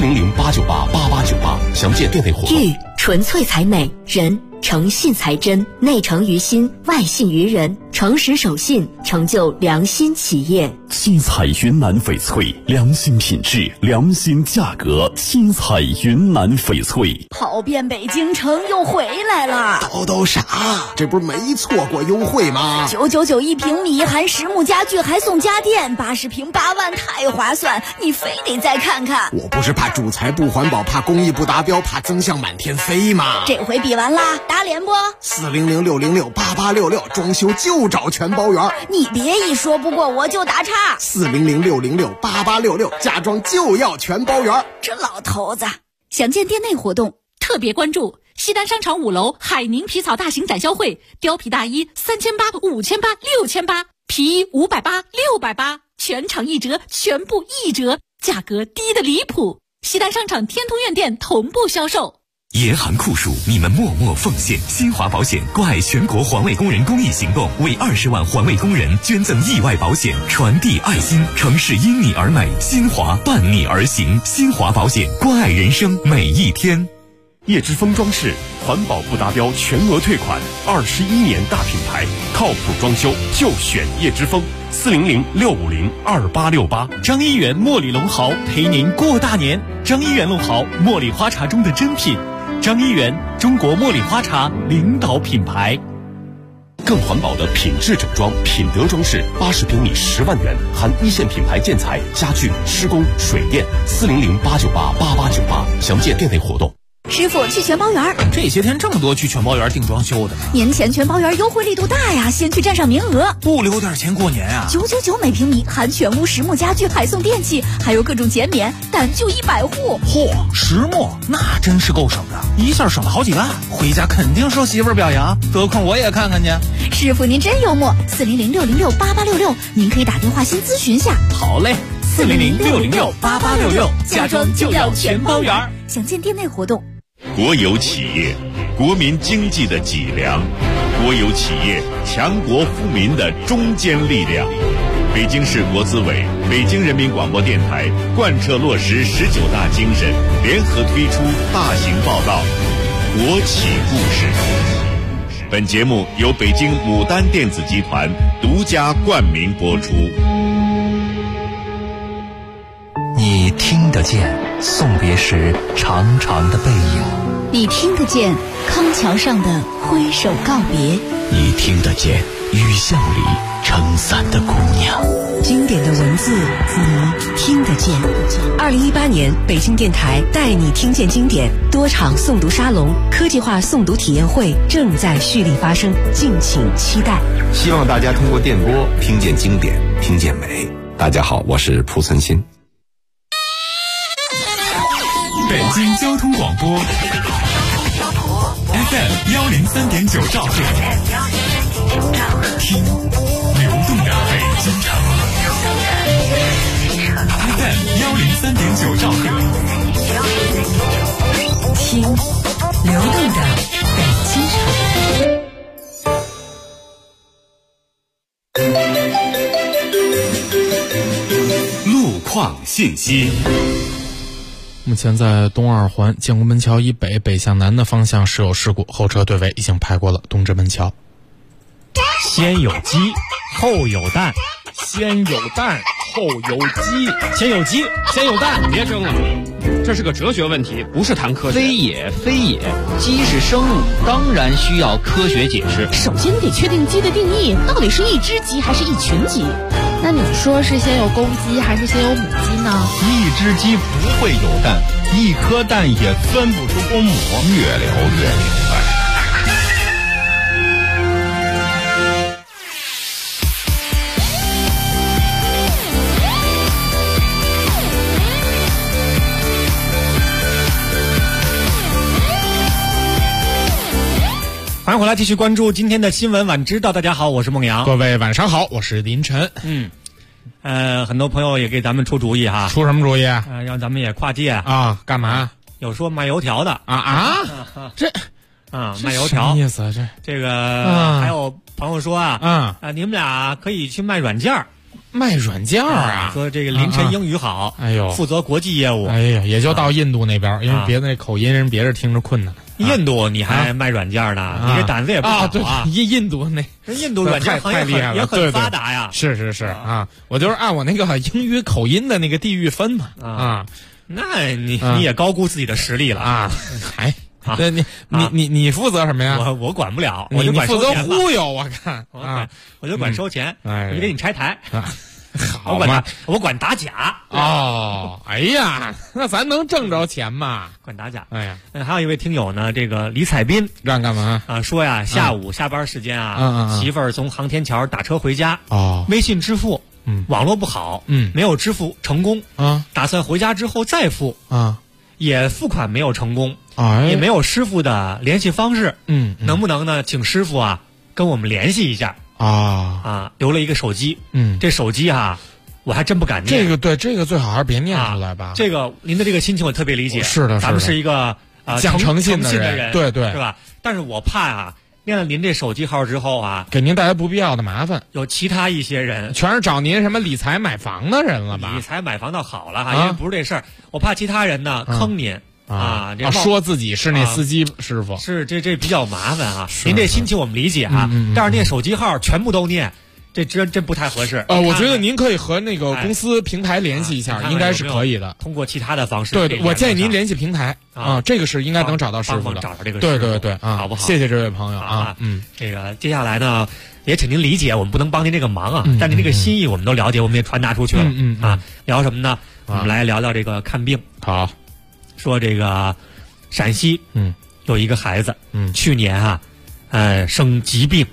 ，400-898-8898。详见店内活动。 玉纯粹才美，人诚信才真，内诚于心，外信于人，诚实守信，成就良心企业。 新彩云南翡翠，良心品质，良心价格。新彩云南翡翠， 跑遍北京城又回来了。 都啥？这不是没错过优惠吗 ？999一平米，含实木家具还送家电，80平8万，太划算！你非得再看看。 我不是怕主材不环保，怕工艺不达标，怕增项满天飞吗？ 这回比完啦，打脸不 ？400-606-8866，装修就找全包圆。 你别一说不过我就打岔。 400-606-8866，家装就要全包圆。 这老头子，详见店内活动，特别关注西单商场5楼海宁皮草大型展销会，貂皮大衣3800、5800、6800，皮衣580、680，全场1折，全部1折，价格低得离谱。西单商场天通苑店同步销售。 严寒酷暑，你们默默奉献。新华保险关爱全国环卫工人公益行动，为20万环卫工人捐赠意外保险，传递爱心。城市因你而美，新华伴你而行。新华保险，关爱人生每一天。叶之峰装饰，环保不达标全额退款，21年大品牌，靠谱装修就选叶之峰。400-650-2868。 张一元茉莉龙毫陪您过大年。张一元龙毫，茉莉花茶中的珍品。张一元，中国茉莉花茶领导品牌。 更环保的品质整装，品德装饰，80平米10万元，含一线品牌建材、家具、施工、水电，400-898-8898。详见店内活动。 师傅，去全包园。 这些天这么多去全包园订装修的呢。 年前全包园优惠力度大呀，先去占上名额。 不留点钱过年啊 ？999每平米，含全屋实木家具，还送电器，还有各种减免，但就100户。 嚯，实木那真是够省的，一下省了好几万，回家肯定受媳妇儿表扬。得空我也看看去。 师傅您真幽默。400-606-8866，您可以打电话先咨询下。 好嘞，400-606-8866，家装就要全包园。 详见店内活动。 国有企业，国民经济的脊梁；国有企业，强国富民的中坚力量。北京市国资委、北京人民广播电台贯彻落实19大精神，联合推出大型报道《国企故事》。本节目由北京牡丹电子集团独家冠名播出。 你听得见送别时长长的背影， 你听得见康桥上的挥手告别， 你听得见雨巷里撑伞的姑娘。 经典的文字，你听得见。2018年北京电台带你听见经典多场诵读沙龙、科技化诵读体验会正在蓄力发生，敬请期待。 希望大家通过电波听见经典，听见美。大家好，我是蒲存昕。 北京交通广播 FM 103.9兆赫，听流动的北京城。FM 103.9兆赫， 听流动的北京城。路况信息。 目前在东二环建国门桥以北北向南的方向是有事故，后车队尾已经排过了东直门桥。 先有鸡后有蛋， 先有蛋后有鸡， 先有鸡先有蛋。 别争了，这是个哲学问题，不是谈科学。 非也，鸡是生物，当然需要科学解释。 首先你得确定鸡的定义，到底是一只鸡还是一群鸡？ 那你说是先有公鸡还是先有母鸡呢？ 一只鸡不会有蛋，一颗蛋也分不出公母。 越聊越明白。 欢迎回来，继续关注今天的新闻晚知道。大家好，我是孟阳。 各位晚上好，我是林晨。 很多朋友也给咱们出主意哈。 出什么主意？ 让咱们也跨界啊？干嘛？ 有说卖油条的这卖油条什么意思？ 这个还有朋友说你们俩可以去卖软件儿。 卖软件啊？ 说这个林晨英语好， 哎呦， 负责国际业务。 哎呀，也就到印度那边，因为别的那口音人别人听着困难。 印度你还卖软件呢？你这胆子也不好啊！印度软件行业也很发达呀。 是啊，我就是按我那个英语口音的那个地域分嘛那你也高估自己的实力了啊！ 对你负责什么呀？ 我管不了，我就管负责忽悠，我看我就管收钱，我就给你拆台。 好嘛， 我管打假哦。哎呀，那咱能挣着钱吗？ 管打假。 哎呀， 还有一位听友呢，这个李彩斌让干嘛说呀，下午下班时间媳妇儿从航天桥打车回家微信支付网络不好没有支付成功打算回家之后再付也付款没有成功也没有师傅的联系方式能不能呢请师傅跟我们联系一下留了一个手机这手机我还真不敢念。 这个最好还是别念出来吧。 这个您的这个心情我特别理解。 是的， 咱们是一个讲诚信的人， 对， 是吧？但是我怕念了您这手机号之后给您带来不必要的麻烦。 有其他一些人全是找您什么理财买房的人了吧？ 理财买房倒好了因为不是这事儿，我怕其他人呢坑您。 说自己是那司机师傅是这比较麻烦您这心情我们理解但是念手机号全部都念，这真不太合适。 我觉得您可以和那个公司平台联系一下，应该是可以的。 通过其他的方式， 对，我建议您联系平台这个是应该能找到师傅的。 找到这个师傅， 对好不好？ 谢谢这位朋友这个接下来呢，也请您理解，我们不能帮您这个忙但您这个心意我们都了解，我们也传达出去了聊什么呢？我们来聊聊这个看病。 好， 说这个陕西有一个孩子去年生疾病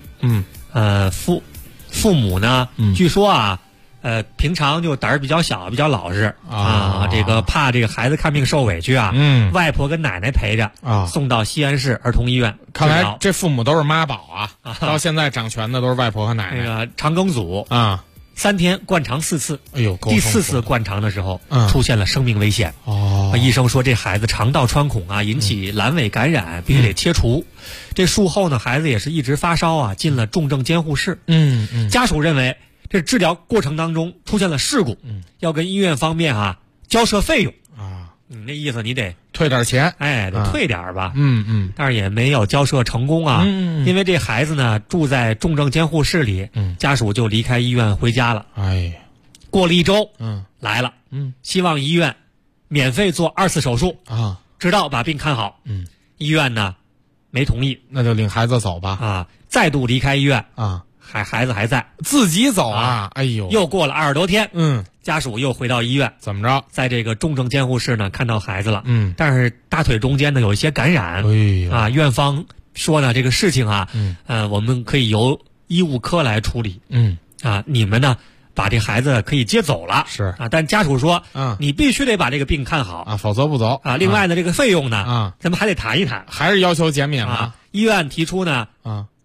父母呢据说平常就胆儿比较小，比较老实这个怕这个孩子看病受委屈外婆跟奶奶陪着送到西安市儿童医院。 看来这父母都是妈宝到现在掌权的都是外婆和奶奶。 这个肠梗阻3天灌肠4次， 哎呦， 第4次灌肠的时候出现了生命危险。医生说这孩子肠道穿孔引起阑尾感染，必须得切除。这术后呢，孩子也是一直发烧进了重症监护室。家属认为这治疗过程当中出现了事故，要跟医院方面交涉费用你那意思你得退点钱， 得退点吧。但是也没有交涉成功因为这孩子呢住在重症监护室里，家属就离开医院回家了。过了1周，来了，希望医院免费做2次手术直到把病看好。医院呢没同意， 那就领孩子走吧。 再度离开医院孩子还在， 自己走哎呦， 又过了20多天，家属又回到医院， 怎么着？ 在这个重症监护室呢看到孩子了，但是大腿中间呢有一些感染，院方说呢这个事情我们可以由医务科来处理，你们呢把这孩子可以接走了， 是但家属说，你必须得把这个病看好否则不走另外呢这个费用呢咱们还得谈一谈， 还是要求减免吗？ 医院提出呢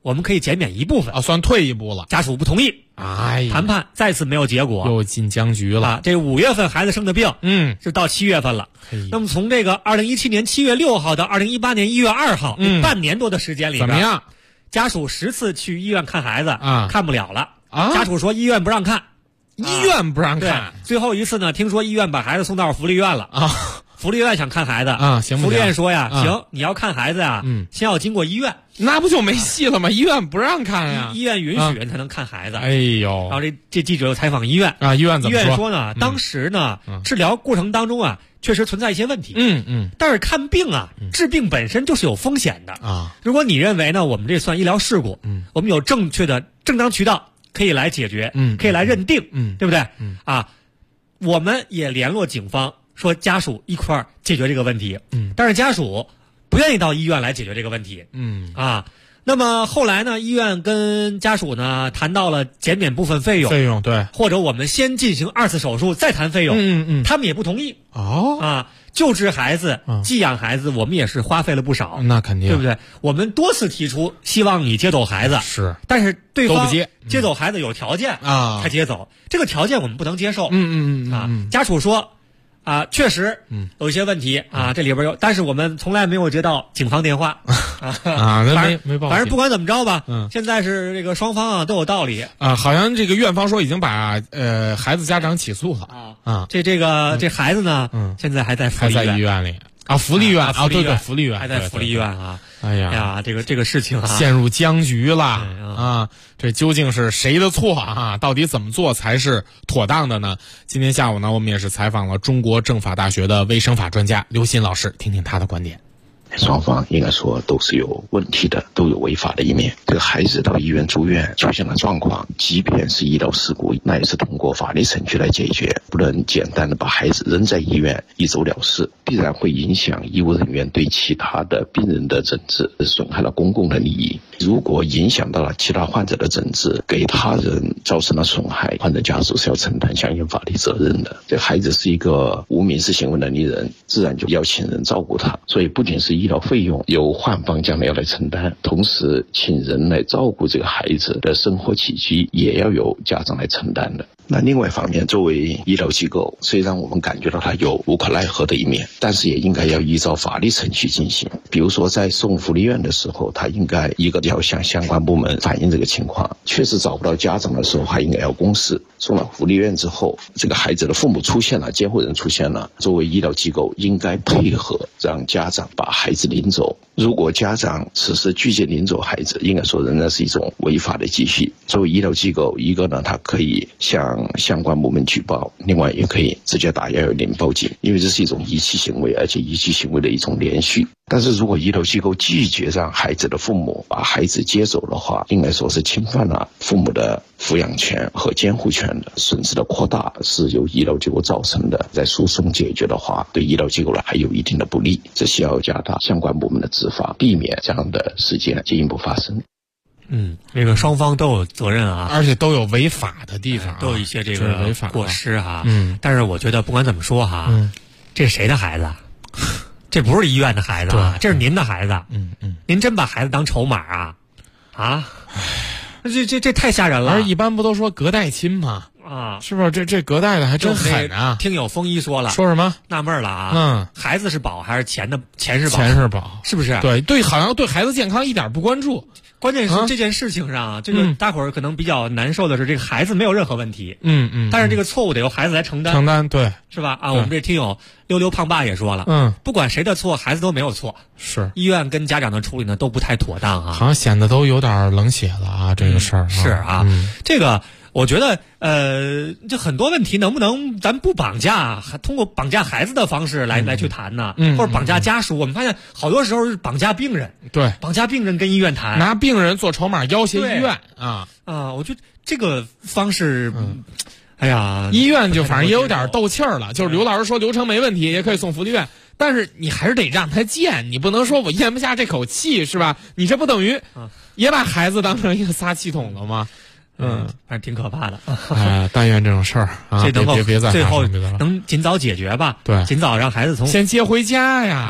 我们可以减免一部分啊，算退一步了。 家属不同意， 哎呀， 谈判再次没有结果， 又进僵局了。 啊，这5月份孩子生的病，就到7月份了。那么从这个2017年7月6号到2018年1月2号，半年多的时间里边， 怎么样？ 家属10次去医院看孩子啊， 看不了了啊，家属说医院不让看， 医院不让看。 最后一次呢，听说医院把孩子送到福利院了啊。福利院想看孩子啊，行不行？ 福利院说呀，行，你要看孩子呀，先要经过医院， 那不就没戏了吗？医院不让看呀， 医院允许人才能看孩子。 哎呦， 然后这记者又采访医院啊，医院怎么说？ 医院说呢，当时呢，治疗过程当中啊，确实存在一些问题。但是看病啊，治病本身就是有风险的啊。 如果你认为呢，我们这算医疗事故，我们有正确的正当渠道可以来解决，可以来认定，对不对？啊，我们也联络警方。说家属一块儿解决这个问题，但是家属不愿意到医院来解决这个问题，那么后来呢，医院跟家属呢谈到了减免部分费用， 对， 或者我们先进行2次手术再谈费用，他们也不同意。救治孩子、寄养孩子，我们也是花费了不少， 那肯定， 对不对？我们多次提出希望你接走孩子， 是， 但是对方接走孩子有条件啊， 才接走，这个条件我们不能接受。家属说。啊，确实，有一些问题啊，这里边有，但是我们从来没有接到警方电话啊，没报警。 反正不管怎么着吧，现在是这个双方啊都有道理啊，好像这个院方说已经把孩子家长起诉了啊， 这孩子呢，现在还在医院里啊，福利院啊，对，福利院还在福利院啊。 哎呀， 这个事情啊， 陷入僵局了啊！这究竟是谁的错啊？到底怎么做才是妥当的呢？今天下午呢，我们也是采访了中国政法大学的卫生法专家刘鑫老师，听听他的观点。 双方应该说都是有问题的，都有违法的一面。这个孩子到医院住院出现了状况，即便是医疗事故，那也是通过法律程序来解决，不能简单的把孩子扔在医院一走了之，必然会影响医务人员对其他的病人的诊治，损害了公共的利益。如果影响到了其他患者的诊治，给他人造成了损害，患者家属是要承担相应法律责任的。这孩子是一个无民事行为能力人，自然就要请人照顾他，所以不仅是医疗费用由患方将来要来承担，同时请人来照顾这个孩子的生活起居也要由家长来承担的。那另外一方面，作为医疗机构，虽然我们感觉到它有无可奈何的一面，但是也应该要依照法律程序进行。比如说在送福利院的时候，它应该一个要向相关部门反映这个情况，确实找不到家长的时候，还应该要公示。送到福利院之后，这个孩子的父母出现了，监护人出现了，作为医疗机构应该配合让家长把孩子领走。如果家长此时拒绝领走孩子，应该说仍然是一种违法的继续。作为医疗机构，一个呢，它可以向相关部门举报，另外也可以直接打110报警，因为这是一种遗弃行为，而且遗弃行为的一种连续。但是如果医疗机构拒绝让孩子的父母把孩子接走的话，应该说是侵犯了父母的抚养权和监护权的，损失的扩大是由医疗机构造成的，在诉讼解决的话，对医疗机构呢还有一定的不利，这需要加大相关部门的执法，避免这样的事件进一步发生。 这个双方都有责任啊， 而且都有违法的地方， 都有一些这个违法过失哈。但是我觉得不管怎么说哈，这是谁的孩子？这不是医院的孩子啊，这是您的孩子。您真把孩子当筹码啊？这太吓人了。 而一般不都说隔代亲吗？ 啊， 是不是？这隔代的还真狠啊！ 听友风一说了， 说什么？ 纳闷了啊！孩子是宝还是钱是宝？ 钱是宝， 是不是？ 对，好像对孩子健康一点不关注。 关键是这件事情上，这个大伙儿可能比较难受的是，这个孩子没有任何问题。但是这个错误得由孩子来承担， 对， 是吧？啊，我们这听友溜溜胖爸也说了，不管谁的错，孩子都没有错。 是医院跟家长的处理呢都不太妥当啊， 好像显得都有点冷血了啊，这个事儿是啊，这个。我觉得，这很多问题能不能咱不绑架，通过绑架孩子的方式来去谈呢？或者绑架家属？我们发现好多时候是绑架病人， 对， 绑架病人跟医院谈， 拿病人做筹码要挟医院我觉得这个方式，哎呀， 医院就反正也有点斗气儿了。就是刘老师说流程没问题，也可以送福利院，但是你还是得让他见，你不能说我咽不下这口气，是吧？你这不等于也把孩子当成一个撒气筒了吗？ 反正挺可怕的。 但愿这种事儿这能够别再最后能尽早解决吧。 对， 尽早让孩子先接回家呀。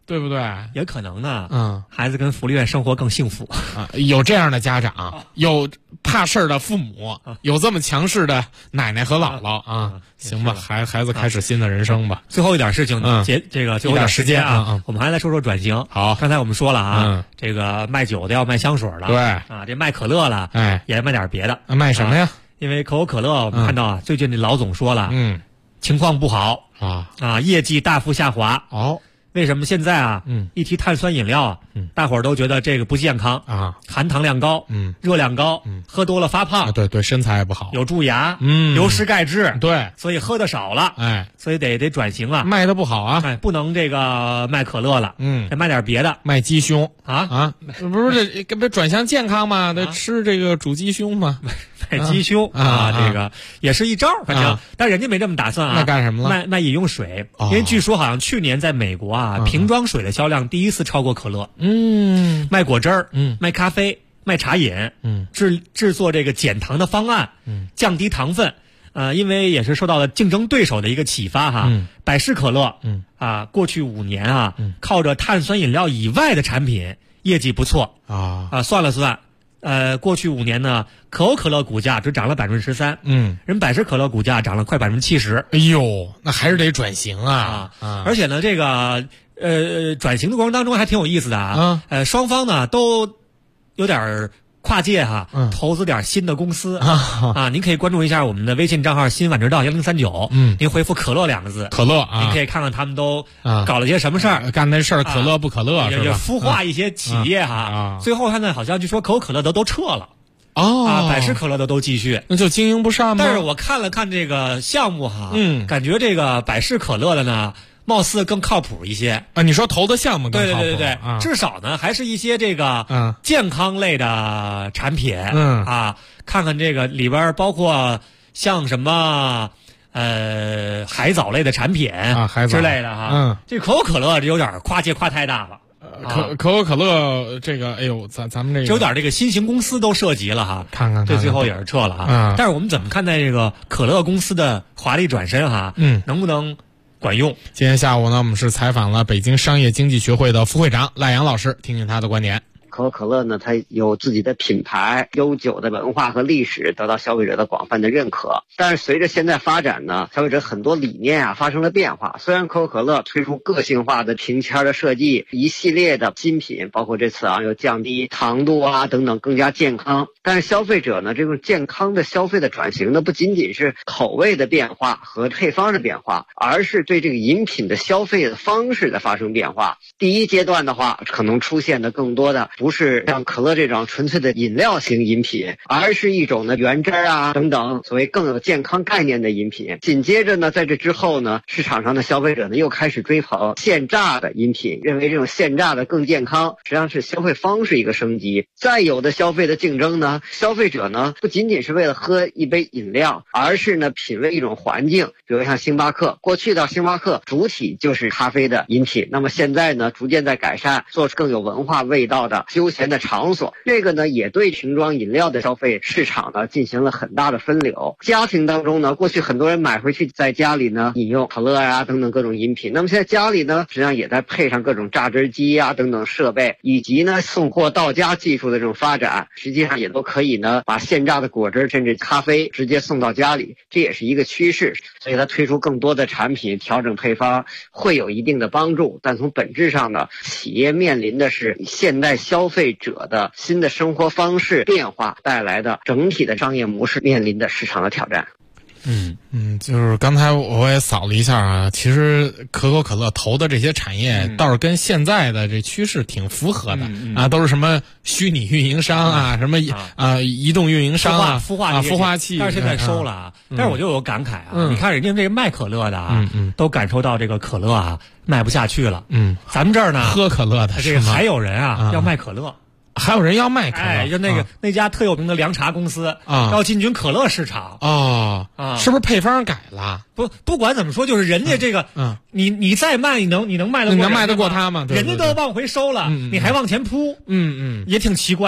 对不对？ 也可能呢。孩子跟福利院生活更幸福啊。有这样的家长，有怕事儿的父母，有这么强势的奶奶和姥姥啊。行吧，孩子开始新的人生吧。 最后一点事情，这个最后一点时间啊，我们还来说说转型。 好， 刚才我们说了啊，这个卖酒的要卖香水了， 对啊，这卖可乐了，也卖点别的。 卖什么呀？ 因为可口可乐，我们看到啊，最近这老总说了，情况不好啊，业绩大幅下滑。为什么现在啊？一提碳酸饮料啊，大伙儿都觉得这个不健康啊， 含糖量高，热量高，喝多了发胖， 对，身材也不好， 有蛀牙，流失钙质， 对， 所以喝的少了，所以得转型啊， 卖的不好啊， 不能这个卖可乐了，得卖点别的， 卖鸡胸啊， 不是这不转向健康吗？得吃这个煮鸡胸吗？ 卖鸡胸这个也是一招，反正，但人家没这么打算啊， 那干什么了？ 卖饮用水，因为据说好像去年在美国瓶装水的销量第一次超过可乐。卖果汁儿，卖咖啡，卖茶饮，制作这个减糖的方案，降低糖分。因为也是受到了竞争对手的一个启发百事可乐，过去5年靠着碳酸饮料以外的产品业绩不错算了算。过去5年呢，可口可乐股价只涨了13%，人百事可乐股价涨了快70%。 哎呦，那还是得转型而且呢，这个转型的过程当中还挺有意思的双方呢都有点跨界投资点新的公司您可以关注一下我们的微信账号新晚知道1039，您回复可乐2个字， 可乐您可以看看他们都搞了些什么事儿， 干那事儿可乐不可乐是吧？ 也孵化一些企业最后他呢好像据说可口可乐都撤了百事可乐的都继续， 那就经营不善吗？ 但是我看了看这个项目感觉这个百事可乐的呢貌似更靠谱一些你说投的项目更靠谱？ 对，至少呢还是一些这个健康类的产品看看这个里边包括像什么海藻类的产品之类的这可口可乐这有点跨界跨太大了。 可口可乐这个，哎呦，咱们这个有点这个新型公司都涉及了看这最后也是撤了但是我们怎么看待这个可乐公司的华丽转身能不能管用？ 今天下午呢，我们是采访了北京商业经济学会的副会长赖阳老师，听听他的观点。 可口可乐呢，它有自己的品牌，悠久的文化和历史，得到消费者的广泛的认可。但是随着现在发展呢，消费者很多理念发生了变化。虽然可口可乐推出个性化的瓶签的设计，一系列的新品，包括这次有降低糖度等等，更加健康。但是消费者呢，这种健康的消费的转型呢，不仅仅是口味的变化和配方的变化，而是对这个饮品的消费的方式的发生变化。第一阶段的话，可能出现的更多的不是像可乐这种纯粹的饮料型饮品，而是一种呢原汁等等所谓更有健康概念的饮品。紧接着呢，在这之后呢，市场上的消费者呢又开始追捧现榨的饮品，认为这种现榨的更健康，实际上是消费方式一个升级。再有的消费的竞争呢，消费者呢不仅仅是为了喝一杯饮料，而是呢品味一种环境。比如像星巴克，过去的星巴克主体就是咖啡的饮品，那么现在呢逐渐在改善，做出更有文化味道的休闲的场所。这个呢也对瓶装饮料的消费市场呢进行了很大的分流。家庭当中呢，过去很多人买回去在家里呢饮用可乐等等各种饮品，那么现在家里呢实际上也在配上各种榨汁机等等设备，以及呢送货到家技术的这种发展，实际上也都可以呢把现榨的果汁甚至咖啡直接送到家里，这也是一个趋势。所以它推出更多的产品，调整配方会有一定的帮助。但从本质上呢，企业面临的是现代消费者的新的生活方式变化带来的整体的商业模式面临的市场的挑战。 就是刚才我也扫了一下其实可口可乐投的这些产业倒是跟现在的这趋势挺符合的都是什么虚拟运营商什么移动运营商孵化器，但是现在收了但是我就有感慨你看人家这个卖可乐的都感受到这个可乐卖不下去了咱们这儿呢喝可乐的这个还有人要卖可乐。 还有人要卖可乐， 就那家特有名的凉茶公司要进军可乐市场是不是配方改了？ 不管怎么说，就是人家这个你再卖，你能卖得过？ 你能卖得过他吗？ 人家都往回收了，你还往前扑，也挺奇怪的。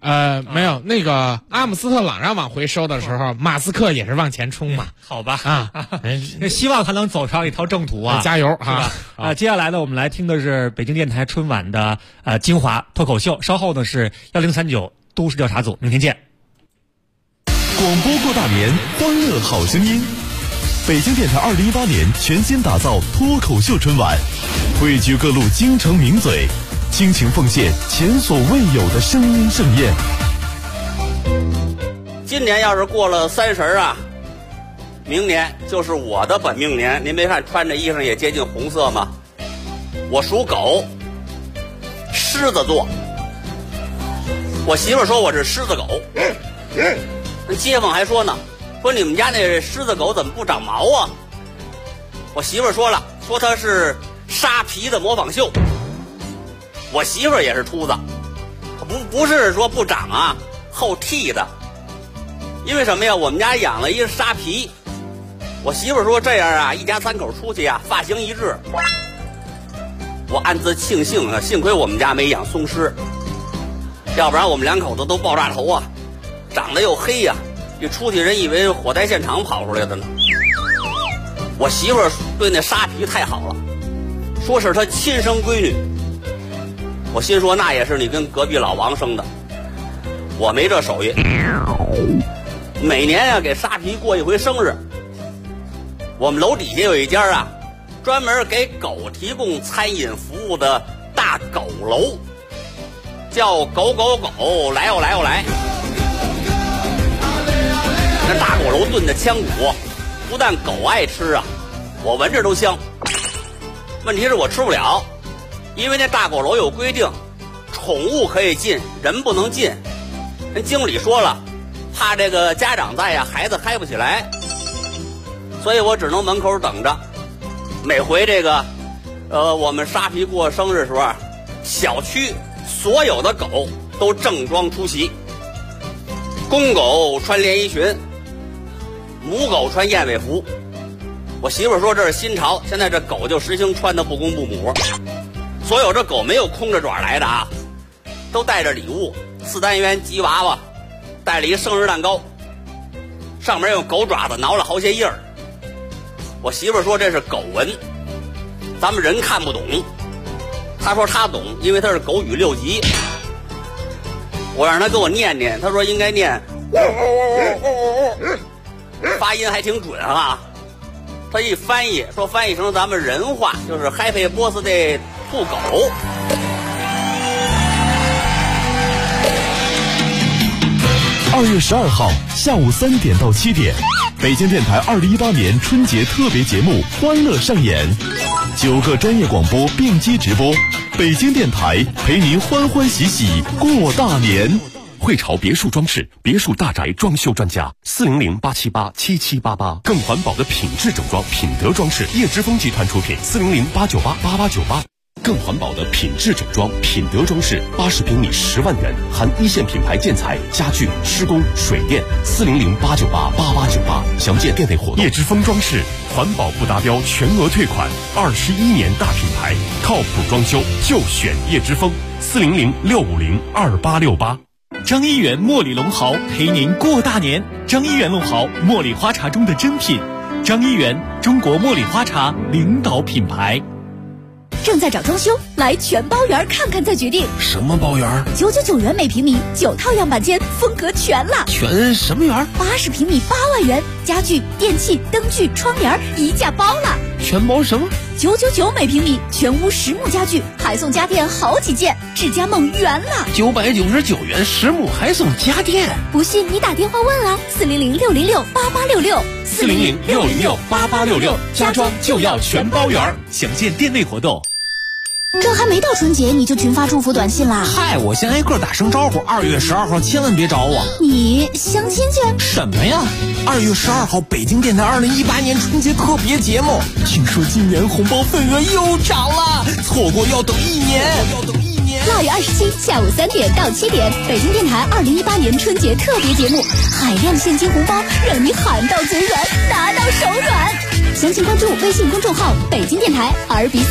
没有，那个阿姆斯特朗让往回收的时候，马斯克也是往前冲嘛。 好吧希望他能走上一条正途啊！ 加油哈！ 接下来呢，我们来听的是北京电台春晚的精华脱口秀，稍后呢是1039都市调查组，明天见。 广播过大年，欢乐好声音。北京电台2018年全新打造脱口秀春晚，汇聚各路京城名嘴，倾情奉献前所未有的声音盛宴。 今年要是过了30啊，明年就是我的本命年。您别看穿着衣裳也接近红色吗？我属狗，狮子座。我媳妇说我是狮子狗，那街坊还说呢，说你们家那狮子狗怎么不长毛啊？我媳妇说了，说它是沙皮的模仿秀。我媳妇也是秃子，不是说不长啊，后剃的。因为什么呀？我们家养了一个沙皮。我媳妇说这样啊，一家3口出去啊，发型一致。我暗自庆幸啊，幸亏我们家没养松狮，要不然我们2口子都爆炸头啊，长得又黑呀，这出去人以为火灾现场跑出来的呢。我媳妇对那沙皮太好了，说是她亲生闺女。我心说那也是你跟隔壁老王生的，我没这手艺。每年啊给沙皮过一回生日。我们楼底下有一家啊，专门给狗提供餐饮服务的大狗楼，叫狗狗狗来哦来哦来。那大狗楼炖的腔骨，不但狗爱吃啊，我闻着都香。问题是我吃不了，因为那大狗楼有规定，宠物可以进，人不能进。人经理说了，怕这个家长在呀，孩子嗨不起来，所以我只能门口等着。每回这个我们沙皮过生日的时候，小区所有的狗都正装出席，公狗穿连衣裙，母狗穿燕尾服。我媳妇说这是新潮，现在这狗就实行穿的不公不母。所有这狗没有空着爪来的啊，都带着礼物，4单元吉娃娃，带了一生日蛋糕，上面用狗爪子挠了好些印儿。我媳妇说这是狗文，咱们人看不懂。她说她懂，因为她是狗语6级。我让她给我念念，她说应该念，发音还挺准啊。她一翻译，说翻译成咱们人话就是 Happy Birthday 兔狗。 2月12号下午3点到7点，北京电台2018年春节特别节目欢乐上演，9个专业广播并机直播，北京电台陪您欢欢喜喜过大年。汇潮别墅装饰，别墅大宅装修专家，400-878-7788，更环保的品质整装，品德装饰，叶之峰集团出品，400-898-8898。更环保的品质整装，品德装饰，80平米10万元，含1线品牌建材、家具、施工、水电，400-898-8898，详见店内活动。叶之峰装饰，环保不达标全额退款，21年大品牌，靠谱装修就选叶之峰，400-650-2868。 张一元茉莉龙豪陪您过大年。张一元龙豪，茉莉花茶中的珍品。张一元，中国茉莉花茶领导品牌。 正在找装修，来全包园看看再决定。 什么包园 ？999元每平米，9套样板间，风格全了。 全什么园 ？80平米8万元，家具、电器、灯具、窗帘一价包了。 全包什么 ？999每平米，全屋实木家具，还送家电好几件，智家梦圆了。 999元实木还送家电， 不信你打电话问啊，400-606-8866。 400-606-8866，家装就要全包园，详见店内活动。 这还没到春节你就群发祝福短信啦？ 嗨，我先挨个打声招呼，2月12号千万别找我。 你相亲去？ 什么呀？2月12号北京电台2018年春节特别节目，听说今年红包份额又涨了，错过要等1年。 2月27下午3点到7点，北京电台2018年春节特别节目，海量现金红包让你喊到嘴软，拿到手软。详情关注微信公众号北京电台 RBC。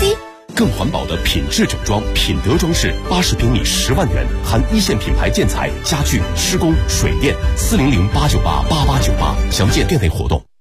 更环保的品质整装，品德装饰，80平米10万元，含一线品牌建材、家具、施工、水电，400-898-8898，详见店内活动。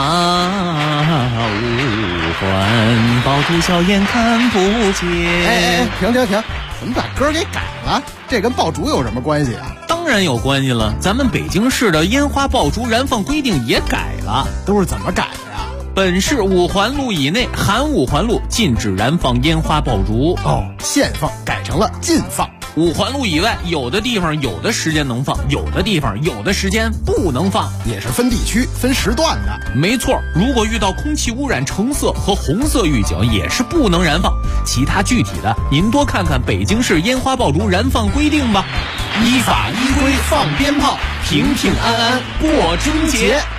五环爆竹硝烟看不见。 停！怎么把歌给改了？这跟爆竹有什么关系啊？ 当然有关系了，咱们北京市的烟花爆竹燃放规定也改了。 都是怎么改的呀？ 本市5环路以内含5环路禁止燃放烟花爆竹。 限放改成了禁放。 5环路以外，有的地方有的时间能放，有的地方有的时间不能放， 也是分地区分时段的。 没错，如果遇到空气污染橙色和红色预警，也是不能燃放。其他具体的，您多看看北京市烟花爆竹燃放规定吧。 依法依规放鞭炮，平平安安过春节。